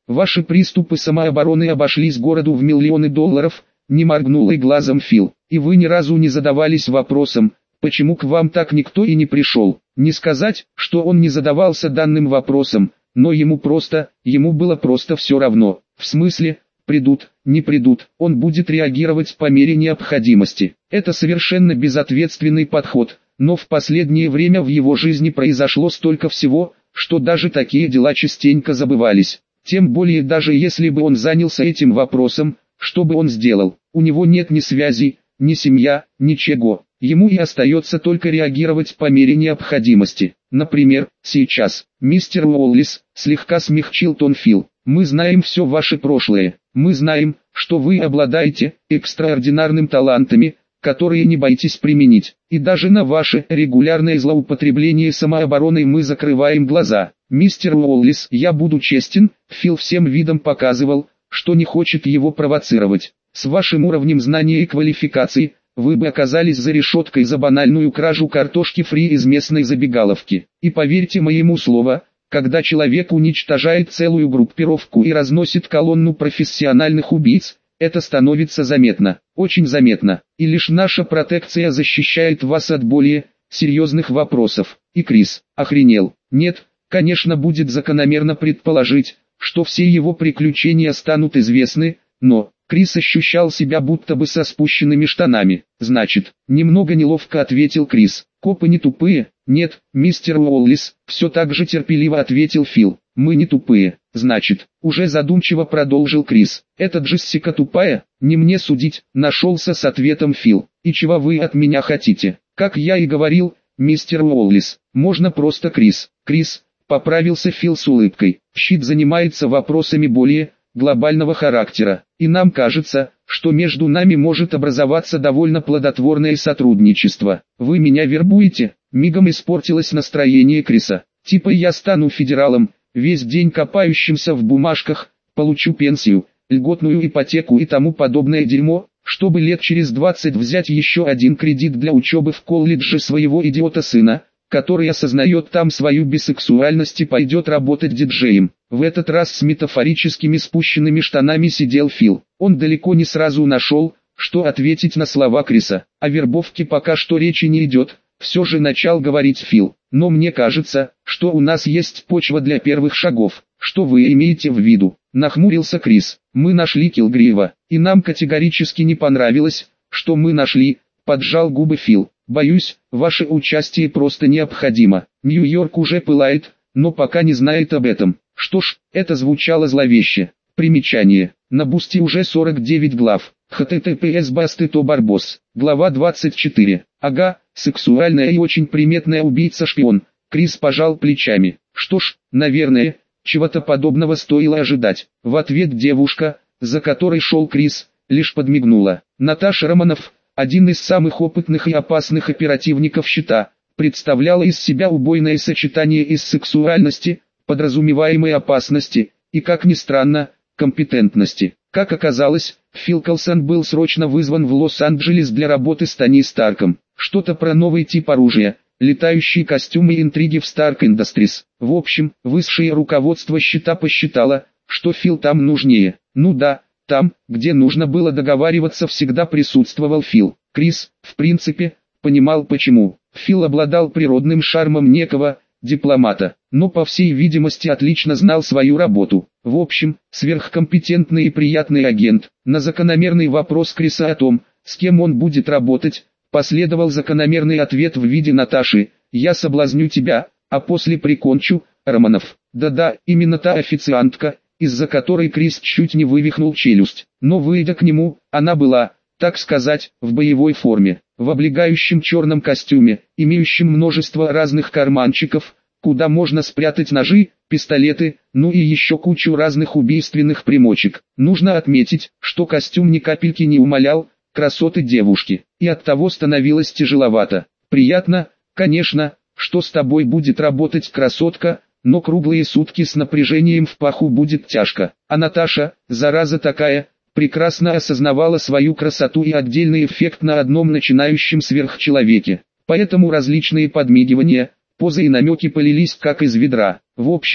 Ваши приступы самообороны обошлись городу в миллионы долларов, не моргнул и глазом Фил. И вы ни разу не задавались вопросом, почему к вам так никто и не пришел. Не сказать, что он не задавался данным вопросом, но ему просто, ему было просто все равно. В смысле, придут, не придут, он будет реагировать по мере необходимости. Это совершенно безответственный подход, но в последнее время в его жизни произошло столько всего, что даже такие дела частенько забывались. Тем более даже если бы он занялся этим вопросом, что бы он сделал? У него нет ни связей, ни семья, ничего. Ему и остается только реагировать по мере необходимости. Например, сейчас, мистер Уоллес, слегка смягчил тон Фил. Мы знаем все ваше прошлое. Мы знаем, что вы обладаете экстраординарными талантами, которые не боитесь применить. И даже на ваше регулярное злоупотребление самообороной мы закрываем глаза. Мистер Уоллес, я буду честен, Фил всем видом показывал, что не хочет его провоцировать. С вашим уровнем знания и квалификации, вы бы оказались за решеткой за банальную кражу картошки фри из местной забегаловки. И поверьте моему слову, когда человек уничтожает целую группировку и разносит колонну профессиональных убийц, это становится заметно, очень заметно. И лишь наша протекция защищает вас от более серьезных вопросов. И Крис охренел. Нет, конечно, будет закономерно предположить, что все его приключения станут известны, но Крис ощущал себя будто бы со спущенными штанами. Значит, немного неловко ответил Крис. Копы не тупые? Нет, мистер Уоллес, все так же терпеливо ответил Фил. Мы не тупые. Значит, уже задумчиво продолжил Крис. Эта Джессика тупая? Не мне судить, нашелся с ответом Фил. И чего вы от меня хотите? Как я и говорил, мистер Уоллес, можно просто Крис. Крис, поправился Фил с улыбкой. Щит занимается вопросами более глобального характера, и нам кажется, что между нами может образоваться довольно плодотворное сотрудничество. Вы меня вербуете? Мигом испортилось настроение Криса. Типа я стану федералом, весь день копающимся в бумажках, получу пенсию, льготную ипотеку и тому подобное дерьмо, чтобы лет через двадцать взять еще один кредит для учебы в колледже своего идиота сына, который осознает там свою бисексуальность и пойдет работать диджеем. В этот раз с метафорическими спущенными штанами сидел Фил. Он далеко не сразу нашел, что ответить на слова Криса. О вербовке пока что речи не идет, все же начал говорить Фил. Но мне кажется, что у нас есть почва для первых шагов. Что вы имеете в виду? Нахмурился Крис. Мы нашли Килгрива, и нам категорически не понравилось, что мы нашли, поджал губы Фил. Боюсь, ваше участие просто необходимо. Нью-Йорк уже пылает, но пока не знает об этом. Что ж, это звучало зловеще. Примечание. На Бусти уже сорок девять глав. эйч ти ти пи эс басты то барбос. Глава двадцать четыре. Ага, сексуальная и очень приметная убийца-шпион. Крис пожал плечами. Что ж, наверное, чего-то подобного стоило ожидать. В ответ девушка, за которой шел Крис, лишь подмигнула. Наташа Романов, один из самых опытных и опасных оперативников щита, представляла из себя убойное сочетание из сексуальности, подразумеваемой опасности, и, как ни странно, компетентности. Как оказалось, Фил Колсон был срочно вызван в Лос-Анджелес для работы с Тони Старком. Что-то про новый тип оружия, летающие костюмы и интриги в Stark Industries. В общем, высшее руководство щита посчитало, что Фил там нужнее. Ну да, там, где нужно было договариваться, всегда присутствовал Фил. Крис, в принципе, понимал почему. Фил обладал природным шармом некого дипломата, но по всей видимости отлично знал свою работу. В общем, сверхкомпетентный и приятный агент. На закономерный вопрос Криса о том, с кем он будет работать, последовал закономерный ответ в виде Наташи: «Я соблазню тебя, а после прикончу, Романов». Да-да, именно та официантка, из-за которой Крис чуть не вывихнул челюсть. Но выйдя к нему, она была, так сказать, в боевой форме, в облегающем черном костюме, имеющем множество разных карманчиков, куда можно спрятать ножи, пистолеты, ну и еще кучу разных убийственных примочек. Нужно отметить, что костюм ни капельки не умалял красоты девушки, и оттого становилось тяжеловато. Приятно, конечно, что с тобой будет работать красотка, но круглые сутки с напряжением в паху будет тяжко. А Наташа, зараза такая, прекрасно осознавала свою красоту и отдельный эффект на одном начинающем сверхчеловеке. Поэтому различные подмигивания, позы и намеки полились как из ведра. В общем,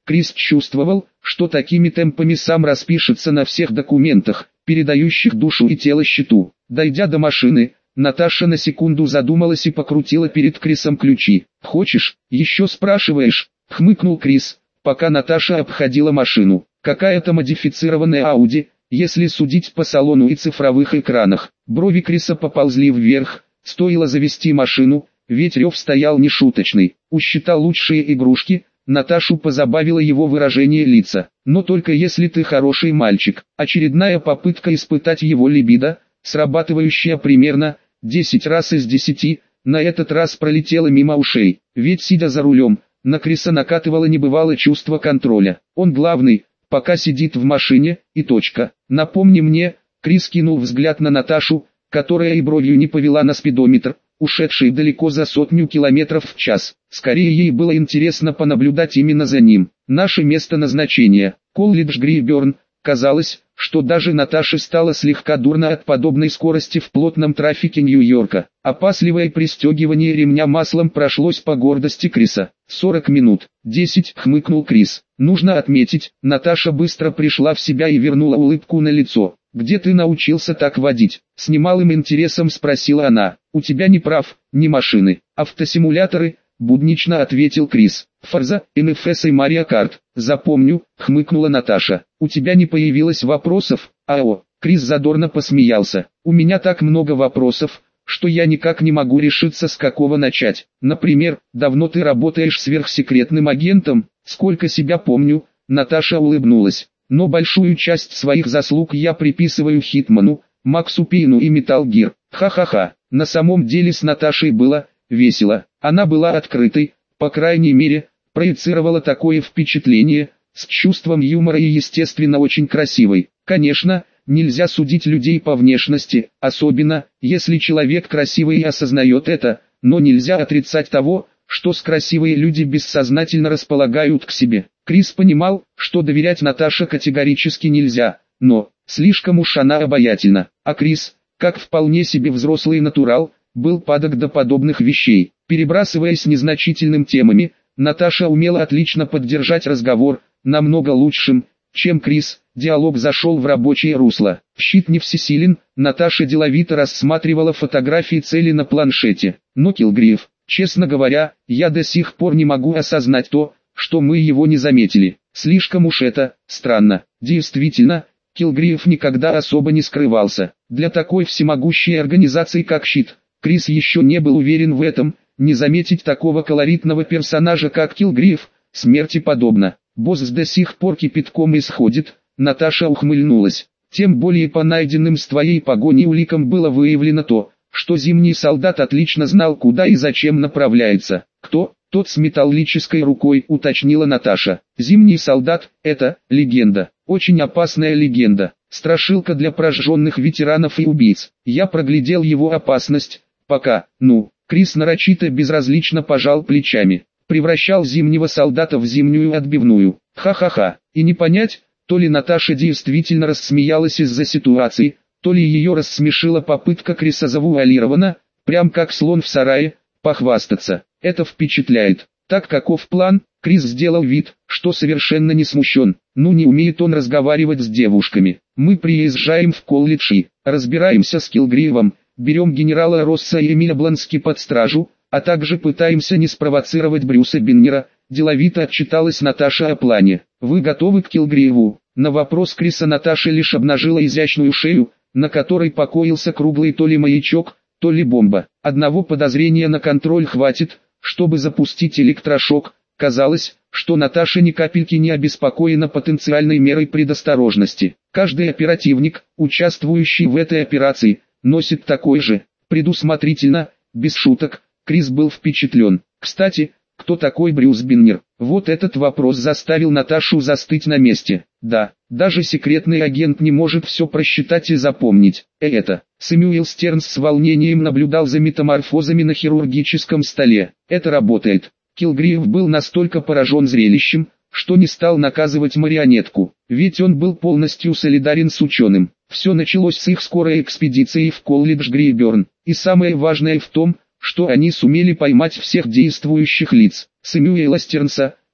Крис чувствовал, что такими темпами сам распишется на всех документах, передающих душу и тело счету. Дойдя до машины, Наташа на секунду задумалась и покрутила перед Крисом ключи. «Хочешь, еще спрашиваешь?» — хмыкнул Крис, пока Наташа обходила машину. «Какая-то модифицированная Ауди, если судить по салону и цифровых экранах». Брови Криса поползли вверх. Стоило завести машину, ведь рев стоял нешуточный. У счета лучшие игрушки. Наташу позабавило его выражение лица. «Но только если ты хороший мальчик». Очередная попытка испытать его либидо, срабатывающая примерно десять раз из десяти, на этот раз пролетела мимо ушей. Ведь сидя за рулем, на Криса накатывало небывалое чувство контроля. Он главный, пока сидит в машине, и точка. «Напомни мне», Крис кинул взгляд на Наташу, которая и бровью не повела на спидометр, ушедший далеко за сотню километров в час. Скорее ей было интересно понаблюдать именно за ним. Наше место назначения – колледж Грейберн. Казалось, что даже Наташе стало слегка дурно от подобной скорости в плотном трафике Нью-Йорка. Опасливое пристегивание ремня маслом прошлось по гордости Криса. «сорок минут, десять», — хмыкнул Крис. «Нужно отметить, Наташа быстро пришла в себя и вернула улыбку на лицо. «Где ты научился так водить?» — с немалым интересом спросила она. «У тебя ни прав, ни машины. Автосимуляторы», — буднично ответил Крис. «Форза, эн эф эс и Марио Карт. Запомню», — хмыкнула Наташа. «У тебя не появилось вопросов?» «Ао». Крис задорно посмеялся. «У меня так много вопросов, что я никак не могу решиться, с какого начать. Например, давно ты работаешь сверхсекретным агентом?» «Сколько себя помню», — Наташа улыбнулась. «Но большую часть своих заслуг я приписываю Хитману, Максу Пейну и Metal Gear. Ха-ха-ха». На самом деле с Наташей было весело. Она была открытой, по крайней мере, проецировала такое впечатление, с чувством юмора и естественно очень красивой. Конечно, нельзя судить людей по внешности, особенно, если человек красивый и осознает это, но нельзя отрицать того, что с красивые люди бессознательно располагают к себе. Крис понимал, что доверять Наташе категорически нельзя, но слишком уж она обаятельна. А Крис, как вполне себе взрослый натурал, был падок до подобных вещей. Перебрасываясь незначительными темами, Наташа умела отлично поддержать разговор, намного лучшим, чем Крис. Диалог зашел в рабочее русло. Щит не всесилен, Наташа деловито рассматривала фотографии цели на планшете. Но Килгриф, честно говоря, я до сих пор не могу осознать то, что мы его не заметили. Слишком уж это странно. Действительно, Килгриф никогда особо не скрывался. Для такой всемогущей организации как Щит, Крис еще не был уверен в этом. Не заметить такого колоритного персонажа как Килгриф, смерти подобно. Босс до сих пор кипятком исходит. Наташа ухмыльнулась. Тем более по найденным с твоей погоней уликам было выявлено то, что зимний солдат отлично знал, куда и зачем направляется. Кто? Тот с металлической рукой, уточнила Наташа. Зимний солдат – это легенда. Очень опасная легенда. Страшилка для прожженных ветеранов и убийц. Я проглядел его опасность, пока, ну, Крис нарочито безразлично пожал плечами. Превращал зимнего солдата в зимнюю отбивную. Ха-ха-ха. И не понять, то ли Наташа действительно рассмеялась из-за ситуации, то ли ее рассмешила попытка Криса завуалирована, прям как слон в сарае, похвастаться. Это впечатляет. Так каков план? Крис сделал вид, что совершенно не смущен. Ну не умеет он разговаривать с девушками. Мы приезжаем в колледж и разбираемся с Килгривом, берем генерала Росса и Эмиля Блански под стражу, а также пытаемся не спровоцировать Брюса Беннера. Деловито отчиталась Наташа о плане. Вы готовы к Килгриву? На вопрос Криса Наташа лишь обнажила изящную шею, на которой покоился круглый то ли маячок, то ли бомба. Одного подозрения на контроль хватит, чтобы запустить электрошок. Казалось, что Наташа ни капельки не обеспокоена потенциальной мерой предосторожности. Каждый оперативник, участвующий в этой операции, носит такой же. Предусмотрительно, без шуток. Крис был впечатлен. Кстати, кто такой Брюс Беннер? Вот этот вопрос заставил Наташу застыть на месте. Да, даже секретный агент не может все просчитать и запомнить. Э это. Сэмюэл Стернс с волнением наблюдал за метаморфозами на хирургическом столе. Это работает. Килгриф был настолько поражен зрелищем, что не стал наказывать марионетку, ведь он был полностью солидарен с ученым. Все началось с их скорой экспедиции в колледж Грейберн, и самое важное в том, что они сумели поймать всех действующих лиц. Сэмюэла Стернса,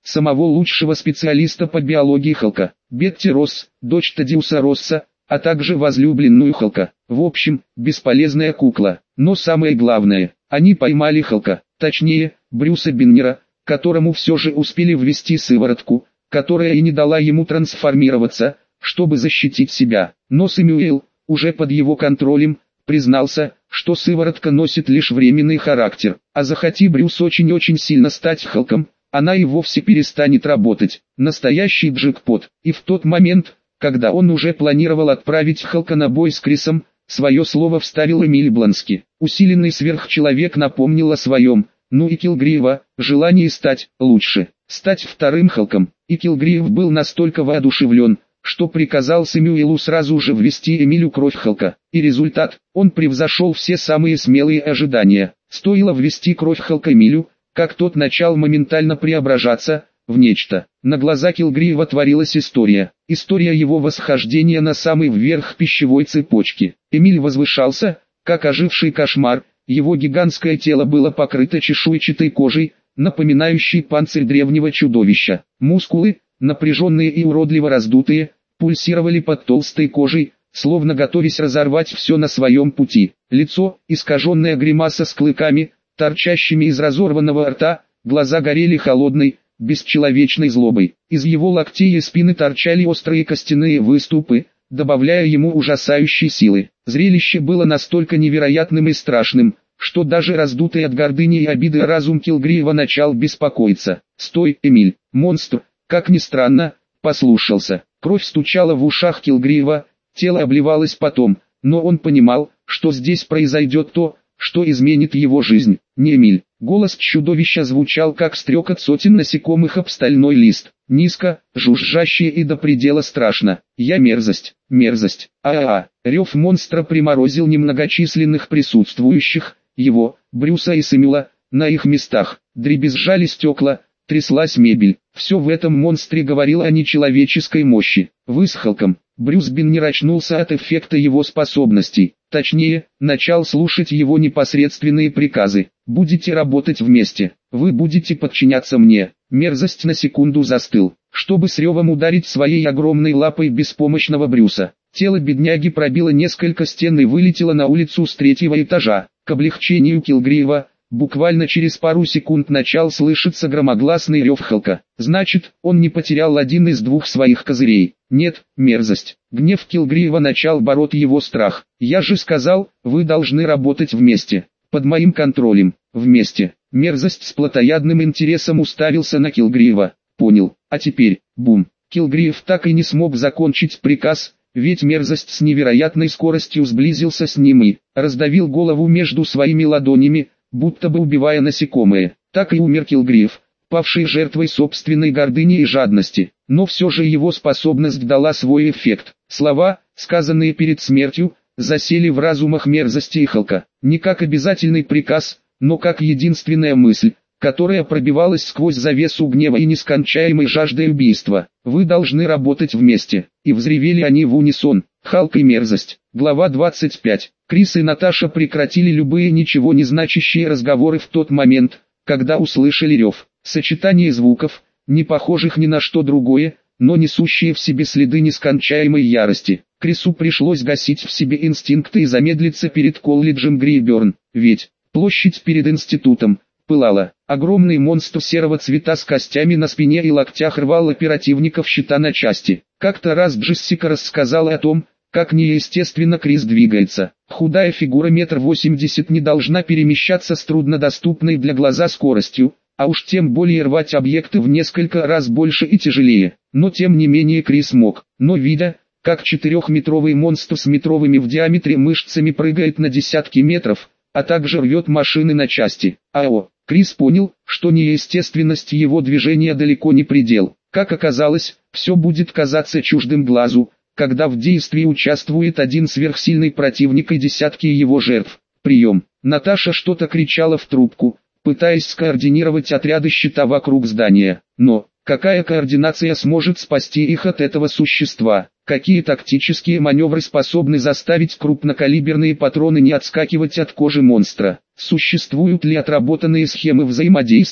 самого лучшего специалиста по биологии Халка, Бетти Росс, дочь Тадиуса Росса, а также возлюбленную Халка. В общем, бесполезная кукла. Но самое главное, они поймали Халка, точнее, Брюса Беннера, которому все же успели ввести сыворотку, которая и не дала ему трансформироваться, чтобы защитить себя. Но Сэмюэл, уже под его контролем, признался, что сыворотка носит лишь временный характер, а захоти Брюс очень-очень сильно стать Халком, она и вовсе перестанет работать. Настоящий джекпот. И в тот момент, когда он уже планировал отправить Халка на бой с Крисом, свое слово вставил Эмиль Блански. Усиленный сверхчеловек напомнил о своем, ну и Килгрива, желании стать лучше, стать вторым Халком. И Килгрив был настолько воодушевлен, что приказал Сэмюэлу сразу же ввести Эмилю кровь Халка. И результат, он превзошел все самые смелые ожидания. Стоило ввести кровь Халка Эмилю, как тот начал моментально преображаться в нечто. На глаза Килгрива творилась история. История его восхождения на самый верх пищевой цепочки. Эмиль возвышался, как оживший кошмар, его гигантское тело было покрыто чешуйчатой кожей, напоминающей панцирь древнего чудовища. Мускулы, напряженные и уродливо раздутые, пульсировали под толстой кожей, словно готовясь разорвать все на своем пути. Лицо, искаженное гримаса с клыками, торчащими из разорванного рта, глаза горели холодной, бесчеловечной злобой. Из его локтей и спины торчали острые костяные выступы, добавляя ему ужасающей силы. Зрелище было настолько невероятным и страшным, что даже раздутый от гордыни и обиды разум Килгрива начал беспокоиться. «Стой, Эмиль!» Монстр, как ни странно, послушался. Кровь стучала в ушах Килгрива, тело обливалось потом, но он понимал, что здесь произойдет то, что изменит его жизнь. Не Эмиль. Голос чудовища звучал как стрекот сотен насекомых об стальной лист. Низко, жужжаще и до предела страшно. Я мерзость, мерзость. А-а-а. Рев монстра приморозил немногочисленных присутствующих, его, Брюса и Сэмюэла, на их местах. Дребезжали стекла, тряслась мебель. Все в этом монстре говорило о нечеловеческой мощи. Вы с Халком. Брюс Беннер очнулся от эффекта его способностей. Точнее, начал слушать его непосредственные приказы. Будете работать вместе. Вы будете подчиняться мне. Мерзость на секунду застыл, чтобы с ревом ударить своей огромной лапой беспомощного Брюса. Тело бедняги пробило несколько стен и вылетело на улицу с третьего этажа. К облегчению Килгрива, буквально через пару секунд начал слышаться громогласный рев Халка. Значит, он не потерял один из двух своих козырей. Нет, мерзость. Гнев Килгрива начал бороть его страх. Я же сказал, вы должны работать вместе. Под моим контролем. Вместе. Мерзость с плотоядным интересом уставился на Килгрива. Понял. А теперь, бум. Килгрив так и не смог закончить приказ, ведь мерзость с невероятной скоростью сблизился с ним и раздавил голову между своими ладонями, будто бы убивая насекомое. Так и умер Килгрив, павший жертвой собственной гордыни и жадности. Но все же его способность дала свой эффект. Слова, сказанные перед смертью, засели в разумах мерзости и Халка. Не как обязательный приказ, но как единственная мысль, которая пробивалась сквозь завесу гнева и нескончаемой жажды убийства. Вы должны работать вместе. И взревели они в унисон. Халк и мерзость. Глава двадцать пять. Крис и Наташа прекратили любые ничего не значащие разговоры в тот момент, когда услышали рев. Сочетание звуков, не похожих ни на что другое, но несущие в себе следы нескончаемой ярости. Крису пришлось гасить в себе инстинкты и замедлиться перед колледжем Грейберн, ведь площадь перед институтом пылала. Огромный монстр серого цвета с костями на спине и локтях рвал оперативников щита на части. Как-то раз Джессика рассказала о том, как неестественно Крис двигается. Худая фигура метр восемьдесят не должна перемещаться с труднодоступной для глаза скоростью, а уж тем более рвать объекты в несколько раз больше и тяжелее. Но тем не менее Крис мог. Но видя, как четырехметровый монстр с метровыми в диаметре мышцами прыгает на десятки метров, а также рвет машины на части. АО. Крис понял, что неестественность его движения далеко не предел. Как оказалось, все будет казаться чуждым глазу, когда в действии участвует один сверхсильный противник и десятки его жертв. Прием. Наташа что-то кричала в трубку, пытаясь скоординировать отряды щита вокруг здания. Но, какая координация сможет спасти их от этого существа? Какие тактические маневры способны заставить крупнокалиберные патроны не отскакивать от кожи монстра? Существуют ли отработанные схемы взаимодействия,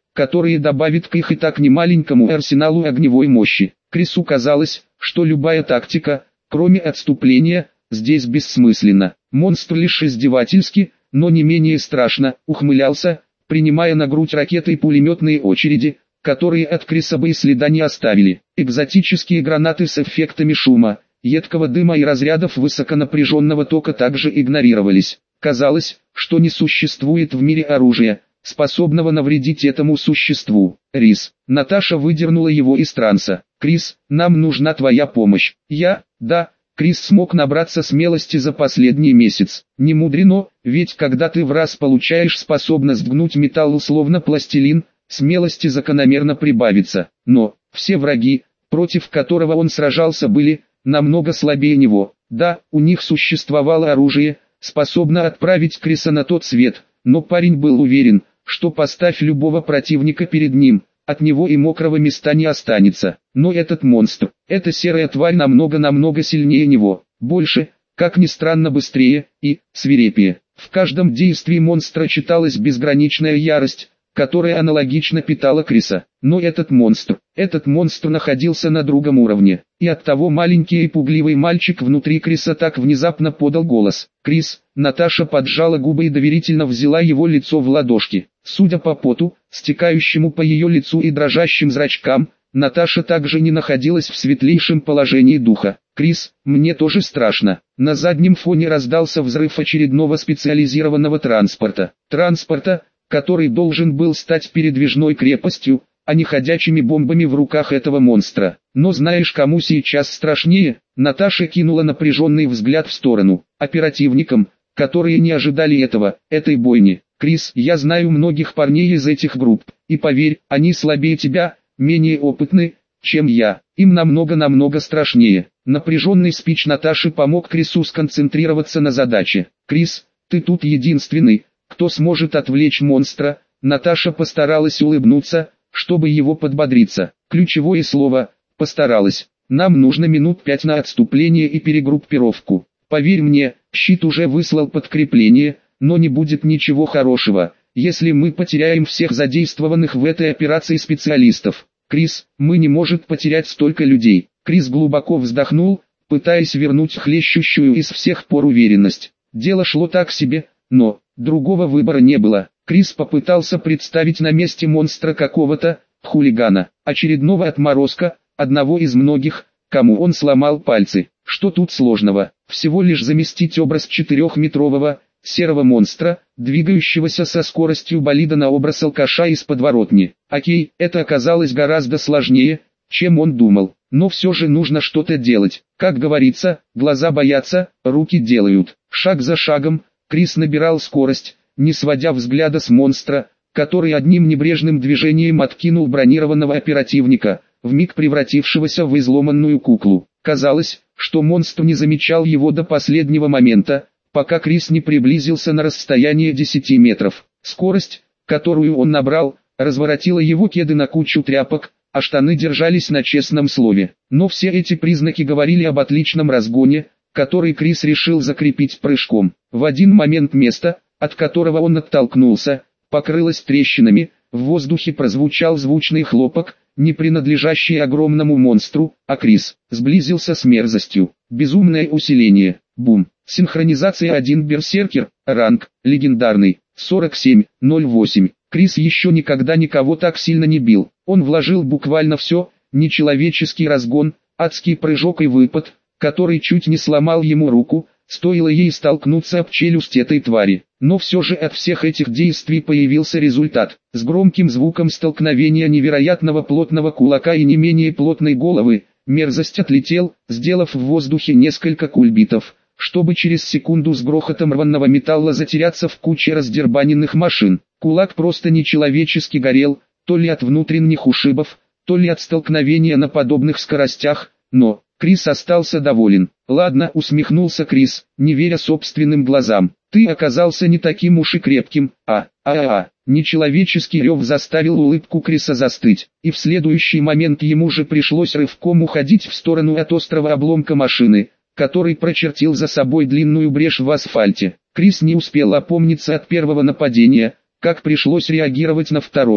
которые добавят к их и так немаленькому арсеналу огневой мощи. Крису казалось, что любая тактика, кроме отступления, здесь бессмысленна. Монстр лишь издевательски, но не менее страшно, ухмылялся, принимая на грудь ракеты и пулеметные очереди, которые от Криса бы и следа не оставили. Экзотические гранаты с эффектами шума, едкого дыма и разрядов высоконапряженного тока также игнорировались. Казалось, что не существует в мире оружия, способного навредить этому существу. Рис. Наташа выдернула его из транса. «Крис, нам нужна твоя помощь». «Я? Да». Крис смог набраться смелости за последний месяц. Не мудрено, ведь когда ты в раз получаешь способность гнуть металл словно пластилин, смелости закономерно прибавится. Но все враги, против которого он сражался, были намного слабее него. Да, у них существовало оружие, способное отправить Криса на тот свет, но парень был уверен, что поставь любого противника перед ним, от него и мокрого места не останется. Но этот монстр, эта серая тварь намного-намного сильнее него, больше, как ни странно, быстрее и свирепее. В каждом действии монстра читалась безграничная ярость, которая аналогично питала Криса. Но этот монстр, этот монстр находился на другом уровне, и оттого маленький и пугливый мальчик внутри Криса так внезапно подал голос. «Крис!» Наташа поджала губы и доверительно взяла его лицо в ладошки. Судя по поту, стекающему по ее лицу и дрожащим зрачкам, Наташа также не находилась в светлейшем положении духа. «Крис, мне тоже страшно». На заднем фоне раздался взрыв очередного специализированного транспорта. Транспорта, который должен был стать передвижной крепостью, а не ходячими бомбами в руках этого монстра. Но знаешь, кому сейчас страшнее? Наташа кинула напряженный взгляд в сторону оперативникам, которые не ожидали этого, этой бойни. «Крис, я знаю многих парней из этих групп, и поверь, они слабее тебя, менее опытны, чем я, им намного-намного страшнее». Напряженный спич Наташи помог Крису сконцентрироваться на задаче. «Крис, ты тут единственный, кто сможет отвлечь монстра». Наташа постаралась улыбнуться, чтобы его подбодриться. Ключевое слово «постаралась». «Нам нужно минут пять на отступление и перегруппировку. Поверь мне, щит уже выслал подкрепление, но не будет ничего хорошего, если мы потеряем всех задействованных в этой операции специалистов. Крис, мы не можем потерять столько людей». Крис глубоко вздохнул, пытаясь вернуть хлещущую из всех пор уверенность. Дело шло так себе, но другого выбора не было. Крис попытался представить на месте монстра какого-то хулигана, очередного отморозка, одного из многих, кому он сломал пальцы. Что тут сложного? Всего лишь заместить образ четырехметрового серого монстра, двигающегося со скоростью болида, на образ алкаша из подворотни. Окей, это оказалось гораздо сложнее, чем он думал, но все же нужно что-то делать. Как говорится, глаза боятся, руки делают. Шаг за шагом, Крис набирал скорость, не сводя взгляда с монстра, который одним небрежным движением откинул бронированного оперативника, вмиг превратившегося в изломанную куклу. Казалось, что монстр не замечал его до последнего момента, пока Крис не приблизился на расстояние десяти метров. Скорость, которую он набрал, разворотила его кеды на кучу тряпок, а штаны держались на честном слове. Но все эти признаки говорили об отличном разгоне, который Крис решил закрепить прыжком. В один момент место, от которого он оттолкнулся, покрылось трещинами, в воздухе прозвучал звучный хлопок, не принадлежащий огромному монстру, а Крис сблизился с мерзостью. Безумное усиление. Бум. Синхронизация один берсеркер, ранг, легендарный, сорок семь ноль восемь. Крис еще никогда никого так сильно не бил. Он вложил буквально все, нечеловеческий разгон, адский прыжок и выпад, который чуть не сломал ему руку, стоило ей столкнуться об челюсть этой твари. Но все же от всех этих действий появился результат. С громким звуком столкновения невероятного плотного кулака и не менее плотной головы, мерзость отлетел, сделав в воздухе несколько кульбитов, чтобы через секунду с грохотом рваного металла затеряться в куче раздербаненных машин. Кулак просто нечеловечески горел, то ли от внутренних ушибов, то ли от столкновения на подобных скоростях, но Крис остался доволен. «Ладно», — усмехнулся Крис, не веря собственным глазам. «Ты оказался не таким уж и крепким, а, а-а-а». Нечеловеческий рев заставил улыбку Криса застыть, и в следующий момент ему же пришлось рывком уходить в сторону от острого обломка машины, который прочертил за собой длинную брешь в асфальте. Крис не успел опомниться от первого нападения, как пришлось реагировать на второе.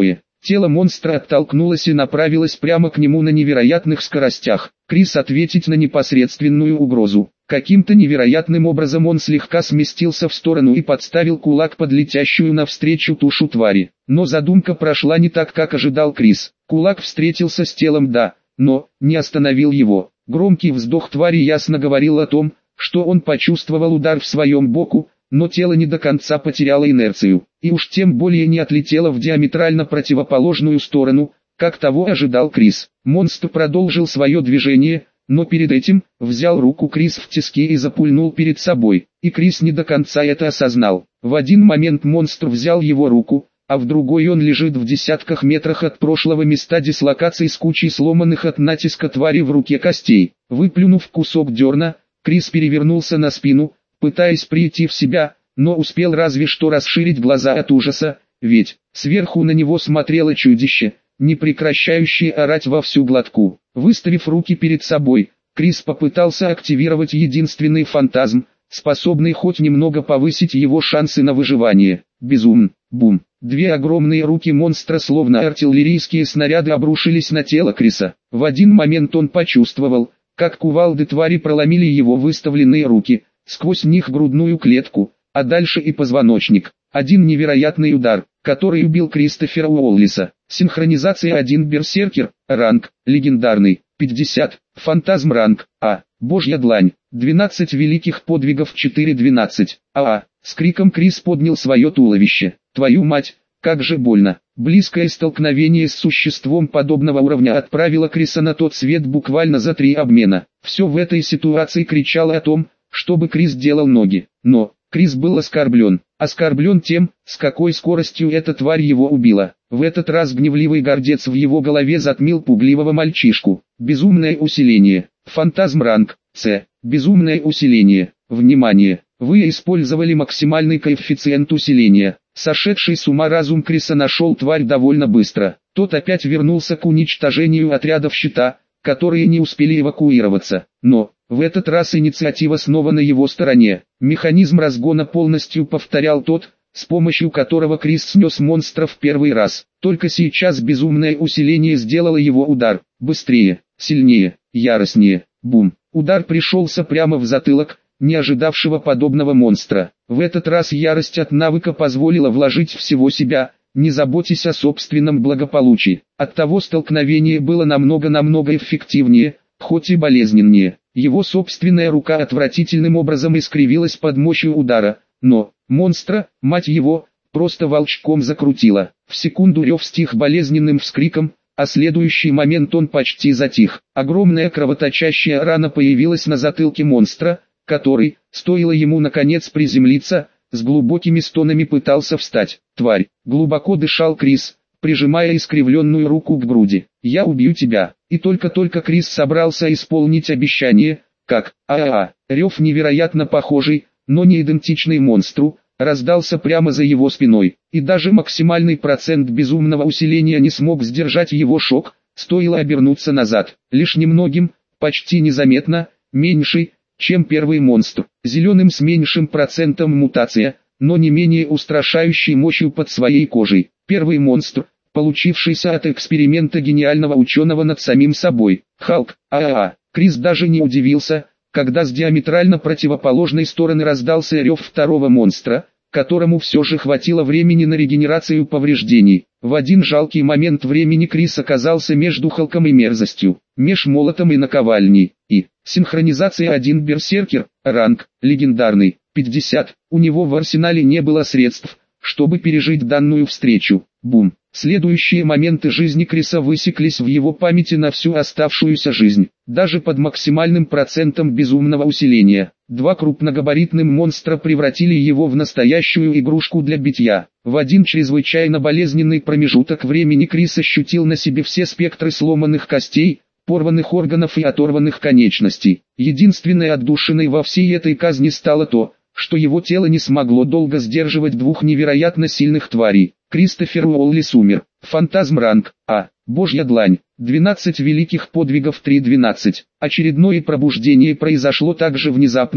Тело монстра оттолкнулось и направилось прямо к нему на невероятных скоростях. Крис ответить на непосредственную угрозу. Каким-то невероятным образом он слегка сместился в сторону и подставил кулак под летящую навстречу тушу твари. Но задумка прошла не так, как ожидал Крис. Кулак встретился с телом, да, но не остановил его. Громкий вздох твари ясно говорил о том, что он почувствовал удар в своем боку, но тело не до конца потеряло инерцию, и уж тем более не отлетело в диаметрально противоположную сторону, как того ожидал Крис. Монстр продолжил свое движение, но перед этим взял руку Крис в тиски и запульнул перед собой, и Крис не до конца это осознал. В один момент монстр взял его руку, а в другой он лежит в десятках метрах от прошлого места дислокации с кучей сломанных от натиска твари в руке костей. Выплюнув кусок дерна, Крис перевернулся на спину, пытаясь прийти в себя, но успел разве что расширить глаза от ужаса, ведь сверху на него смотрело чудище, не прекращающее орать во всю глотку. Выставив руки перед собой, Крис попытался активировать единственный фантазм, способный хоть немного повысить его шансы на выживание. Безумно. Бум. Две огромные руки монстра, словно артиллерийские снаряды, обрушились на тело Криса. В один момент он почувствовал, как кувалды твари проломили его выставленные руки, сквозь них грудную клетку, а дальше и позвоночник. Один невероятный удар, который убил Кристофера Уоллиса. Синхронизация один Берсеркер, ранг, легендарный, пятьдесят, фантазм ранг, А, Божья длань, двенадцать великих подвигов четыре двенадцать, АА. С криком Крис поднял свое туловище. Твою мать, как же больно. Близкое столкновение с существом подобного уровня отправило Криса на тот свет буквально за три обмена. Все в этой ситуации кричало о том, чтобы Крис делал ноги. Но Крис был оскорблен. Оскорблен тем, с какой скоростью эта тварь его убила. В этот раз гневливый гордец в его голове затмил пугливого мальчишку. Безумное усиление. Фантазм ранг, С. Безумное усиление. Внимание! Вы использовали максимальный коэффициент усиления. Сошедший с ума разум Криса нашел тварь довольно быстро. Тот опять вернулся к уничтожению отрядов щита, которые не успели эвакуироваться. Но в этот раз инициатива снова на его стороне. Механизм разгона полностью повторял тот, с помощью которого Крис снес монстра в первый раз. Только сейчас безумное усиление сделало его удар. Быстрее, сильнее, яростнее. Бум. Удар пришелся прямо в затылок, не ожидавшего подобного монстра. В этот раз ярость от навыка позволила вложить всего себя, не заботясь о собственном благополучии. Оттого столкновение было намного-намного эффективнее, хоть и болезненнее. Его собственная рука отвратительным образом искривилась под мощью удара, но монстра, мать его, просто волчком закрутила. В секунду рев стих болезненным вскриком, а следующий момент он почти затих. Огромная кровоточащая рана появилась на затылке монстра, который, стоило ему наконец приземлиться, с глубокими стонами пытался встать. Тварь, глубоко дышал Крис, прижимая искривленную руку к груди. «Я убью тебя». И только-только Крис собрался исполнить обещание, как, а-а-а, рев невероятно похожий, но не идентичный монстру, раздался прямо за его спиной. И даже максимальный процент безумного усиления не смог сдержать его шок, стоило обернуться назад. Лишь немногим, почти незаметно, меньший, чем первый монстр. Зеленым с меньшим процентом мутация, но не менее устрашающей мощью под своей кожей. Первый монстр, получившийся от эксперимента гениального ученого над самим собой. Халк, а-а-а. Крис даже не удивился, когда с диаметрально противоположной стороны раздался рев второго монстра, которому все же хватило времени на регенерацию повреждений. В один жалкий момент времени Крис оказался между Халком и мерзостью, меж молотом и наковальней. И синхронизация один Берсеркер, ранг, легендарный, пятьдесят. У него в арсенале не было средств, чтобы пережить данную встречу. Бум. Следующие моменты жизни Криса высеклись в его памяти на всю оставшуюся жизнь. Даже под максимальным процентом безумного усиления. Два крупногабаритных монстра превратили его в настоящую игрушку для битья. В один чрезвычайно болезненный промежуток времени Крис ощутил на себе все спектры сломанных костей, порванных органов и оторванных конечностей. Единственной отдушиной во всей этой казни стало то, что его тело не смогло долго сдерживать двух невероятно сильных тварей. Кристофер Уоллис умер. Фантазм ранг, А. Божья длань. двенадцать великих подвигов три двенадцать. Очередное пробуждение произошло так же внезапно,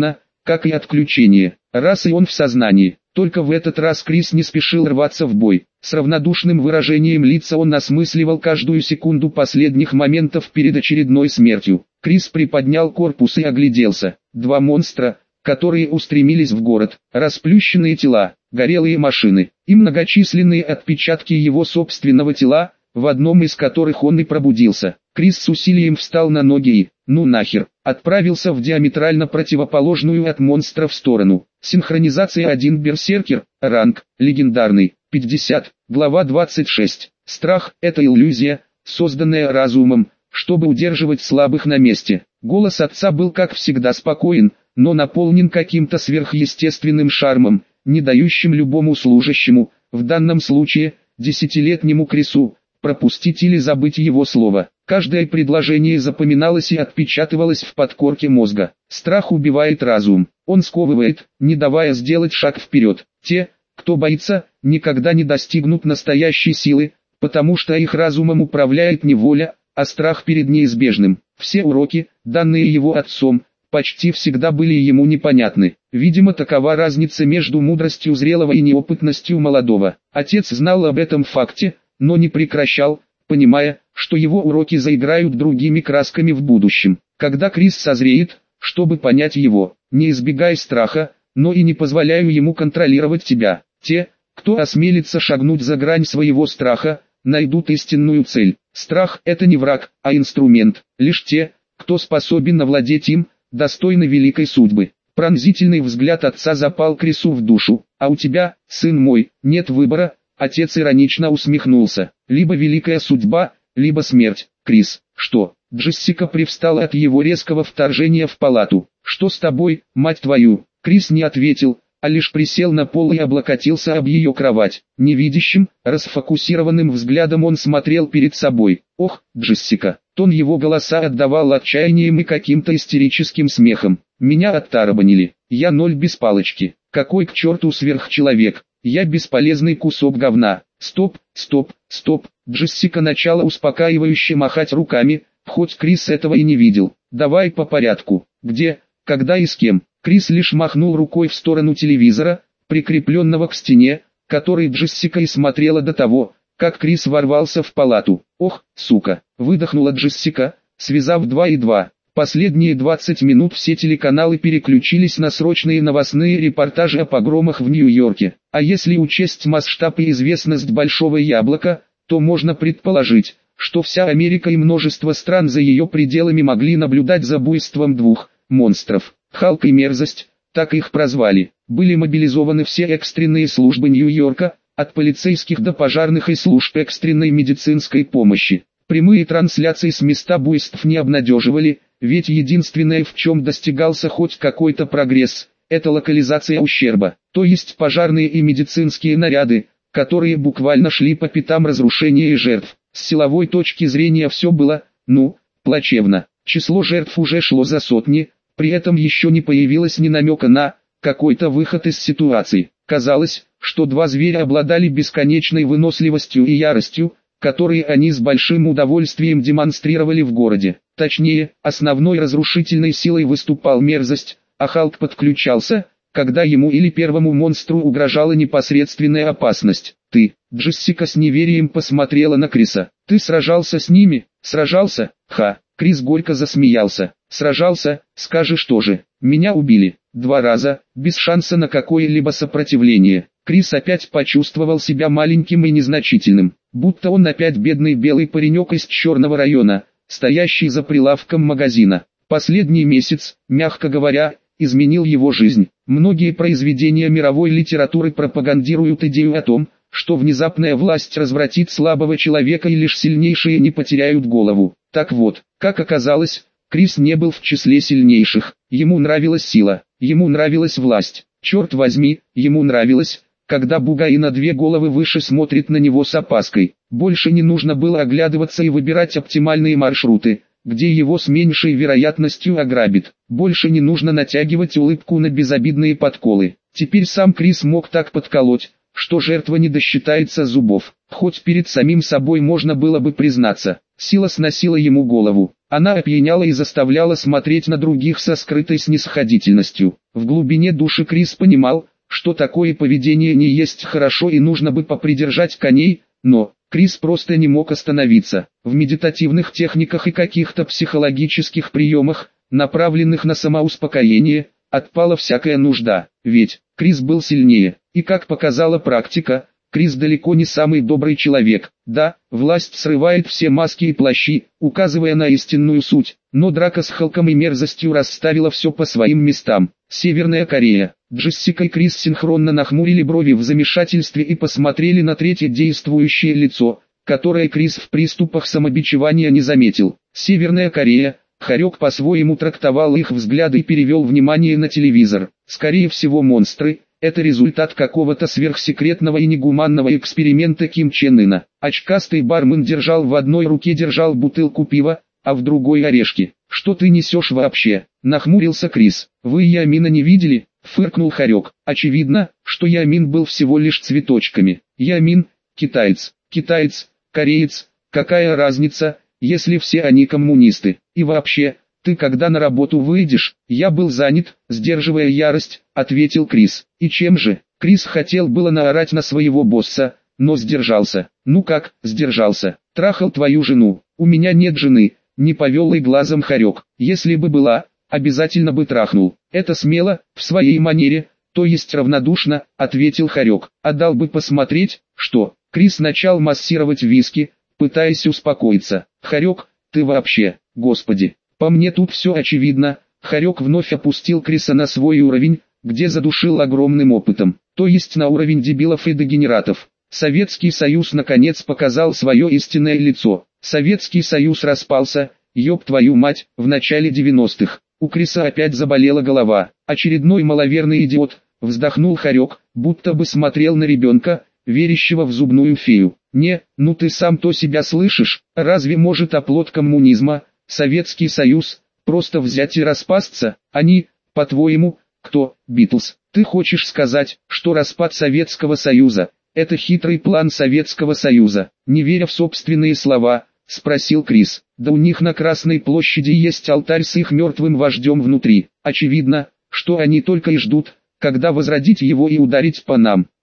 как и отключение. Раз и он в сознании. Только в этот раз Крис не спешил рваться в бой. С равнодушным выражением лица он осмысливал каждую секунду последних моментов перед очередной смертью. Крис приподнял корпус и огляделся. Два монстра, которые устремились в город, расплющенные тела, горелые машины и многочисленные отпечатки его собственного тела, в одном из которых он и пробудился. Крис с усилием встал на ноги и, ну нахер, отправился в диаметрально противоположную от монстров сторону. Синхронизация один Берсеркер, ранг, легендарный, пятьдесят, глава двадцать шесть. Страх – это иллюзия, созданная разумом, чтобы удерживать слабых на месте. Голос отца был как всегда спокоен, но наполнен каким-то сверхъестественным шармом, не дающим любому служащему, в данном случае, десятилетнему Крису, пропустить или забыть его слово. Каждое предложение запоминалось и отпечатывалось в подкорке мозга. Страх убивает разум, он сковывает, не давая сделать шаг вперед. Те, кто боится, никогда не достигнут настоящей силы, потому что их разумом управляет не воля, а страх перед неизбежным. Все уроки, данные его отцом, почти всегда были ему непонятны. Видимо, такова разница между мудростью зрелого и неопытностью молодого. Отец знал об этом факте, но не прекращал, понимая, что его уроки заиграют другими красками в будущем. Когда Крис созреет, чтобы понять его, не избегай страха, но и не позволяю ему контролировать тебя. Те, кто осмелится шагнуть за грань своего страха, найдут истинную цель. Страх – это не враг, а инструмент. Лишь те, кто способен овладеть им, достойны великой судьбы. Пронзительный взгляд отца запал Крису в душу. А у тебя, сын мой, нет выбора. Отец иронично усмехнулся. Либо великая судьба, либо смерть. Крис, что? Джессика привстала от его резкого вторжения в палату. Что с тобой, мать твою? Крис не ответил, а лишь присел на пол и облокотился об ее кровать. Невидящим, расфокусированным взглядом он смотрел перед собой. Ох, Джессика. Тон его голоса отдавал отчаянием и каким-то истерическим смехом. Меня оттарабанили. Я ноль без палочки. Какой к черту сверхчеловек? Я бесполезный кусок говна. Стоп, стоп, стоп. Джессика начала успокаивающе махать руками, хоть Крис этого и не видел. Давай по порядку. Где, когда и с кем? Крис лишь махнул рукой в сторону телевизора, прикрепленного к стене, который Джессика и смотрела до того, как Крис ворвался в палату. Ох, сука, выдохнула Джессика, связав два и два. Последние двадцать минут все телеканалы переключились на срочные новостные репортажи о погромах в Нью-Йорке. А если учесть масштаб и известность Большого Яблока, то можно предположить, что вся Америка и множество стран за ее пределами могли наблюдать за буйством двух монстров. Халк и Мерзость, так их прозвали. Были мобилизованы все экстренные службы Нью-Йорка, от полицейских до пожарных и служб экстренной медицинской помощи. Прямые трансляции с места буйств не обнадеживали, ведь единственное, в чем достигался хоть какой-то прогресс, это локализация ущерба, то есть пожарные и медицинские наряды, которые буквально шли по пятам разрушения и жертв. С силовой точки зрения все было, ну, плачевно. Число жертв уже шло за сотни, при этом еще не появилось ни намека на какой-то выход из ситуации. Казалось, что два зверя обладали бесконечной выносливостью и яростью, которые они с большим удовольствием демонстрировали в городе. Точнее, основной разрушительной силой выступал Мерзость, а Халк подключался, когда ему или первому монстру угрожала непосредственная опасность. Ты, Джессика с неверием посмотрела на Криса. Ты сражался с ними? Сражался? Ха. Крис горько засмеялся. Сражался, скажешь тоже. Меня убили. Два раза, без шанса на какое-либо сопротивление. Крис опять почувствовал себя маленьким и незначительным. Будто он опять бедный белый паренек из черного района, стоящий за прилавком магазина. Последний месяц, мягко говоря, изменил его жизнь. Многие произведения мировой литературы пропагандируют идею о том, что внезапная власть развратит слабого человека и лишь сильнейшие не потеряют голову. Так вот, как оказалось, Крис не был в числе сильнейших. Ему нравилась сила, ему нравилась власть. Черт возьми, ему нравилось, когда бугай на две головы выше смотрит на него с опаской. Больше не нужно было оглядываться и выбирать оптимальные маршруты, где его с меньшей вероятностью ограбит. Больше не нужно натягивать улыбку на безобидные подколы. Теперь сам Крис мог так подколоть, что жертва не досчитается зубов. Хоть перед самим собой можно было бы признаться, сила сносила ему голову. Она опьяняла и заставляла смотреть на других со скрытой снисходительностью. В глубине души Крис понимал, что такое поведение не есть хорошо и нужно бы попридержать коней, но Крис просто не мог остановиться. В медитативных техниках и каких-то психологических приемах, направленных на самоуспокоение, отпала всякая нужда, ведь Крис был сильнее, и как показала практика, Крис далеко не самый добрый человек. Да, власть срывает все маски и плащи, указывая на истинную суть, но драка с Халком и мерзостью расставила все по своим местам. Северная Корея. Джессика и Крис синхронно нахмурили брови в замешательстве и посмотрели на третье действующее лицо, которое Крис в приступах самобичевания не заметил. Северная Корея. Хорек по-своему трактовал их взгляды и перевел внимание на телевизор. Скорее всего, монстры – это результат какого-то сверхсекретного и негуманного эксперимента Ким Чен Ына. Очкастый бармен держал в одной руке держал бутылку пива, а в другой орешки. «Что ты несешь вообще?» – нахмурился Крис. «Вы Ямина не видели?» – фыркнул Хорек. «Очевидно, что Ямин был всего лишь цветочками. Ямин – китаец, китаец, кореец, какая разница, если все они коммунисты? И вообще, ты когда на работу выйдешь?» «Я был занят, сдерживая ярость», — ответил Крис. «И чем же?» Крис хотел было наорать на своего босса, но сдержался. «Ну как, сдержался? Трахал твою жену. У меня нет жены», — не повел и глазом Хорек. «Если бы была, обязательно бы трахнул». «Это смело, в своей манере, то есть равнодушно», — ответил Хорек. «А дал бы посмотреть, что?» Крис начал массировать виски, пытаясь успокоиться. «Хорек, ты вообще, господи, по мне тут все очевидно». Хорек вновь опустил Криса на свой уровень, где задушил огромным опытом, то есть на уровень дебилов и дегенератов. Советский Союз наконец показал свое истинное лицо. Советский Союз распался, ёб твою мать, в начале девяностых. У Криса опять заболела голова. «Очередной маловерный идиот», вздохнул Хорек, будто бы смотрел на ребенка, верящего в зубную фею. «Не, ну ты сам-то себя слышишь? Разве может оплот коммунизма, Советский Союз, просто взять и распасться? Они, по-твоему, кто, Битлз? Ты хочешь сказать, что распад Советского Союза – это хитрый план Советского Союза?» Не веря в собственные слова, спросил Крис. «Да у них на Красной площади есть алтарь с их мертвым вождем внутри. Очевидно, что они только и ждут, когда возродить его и ударить по нам».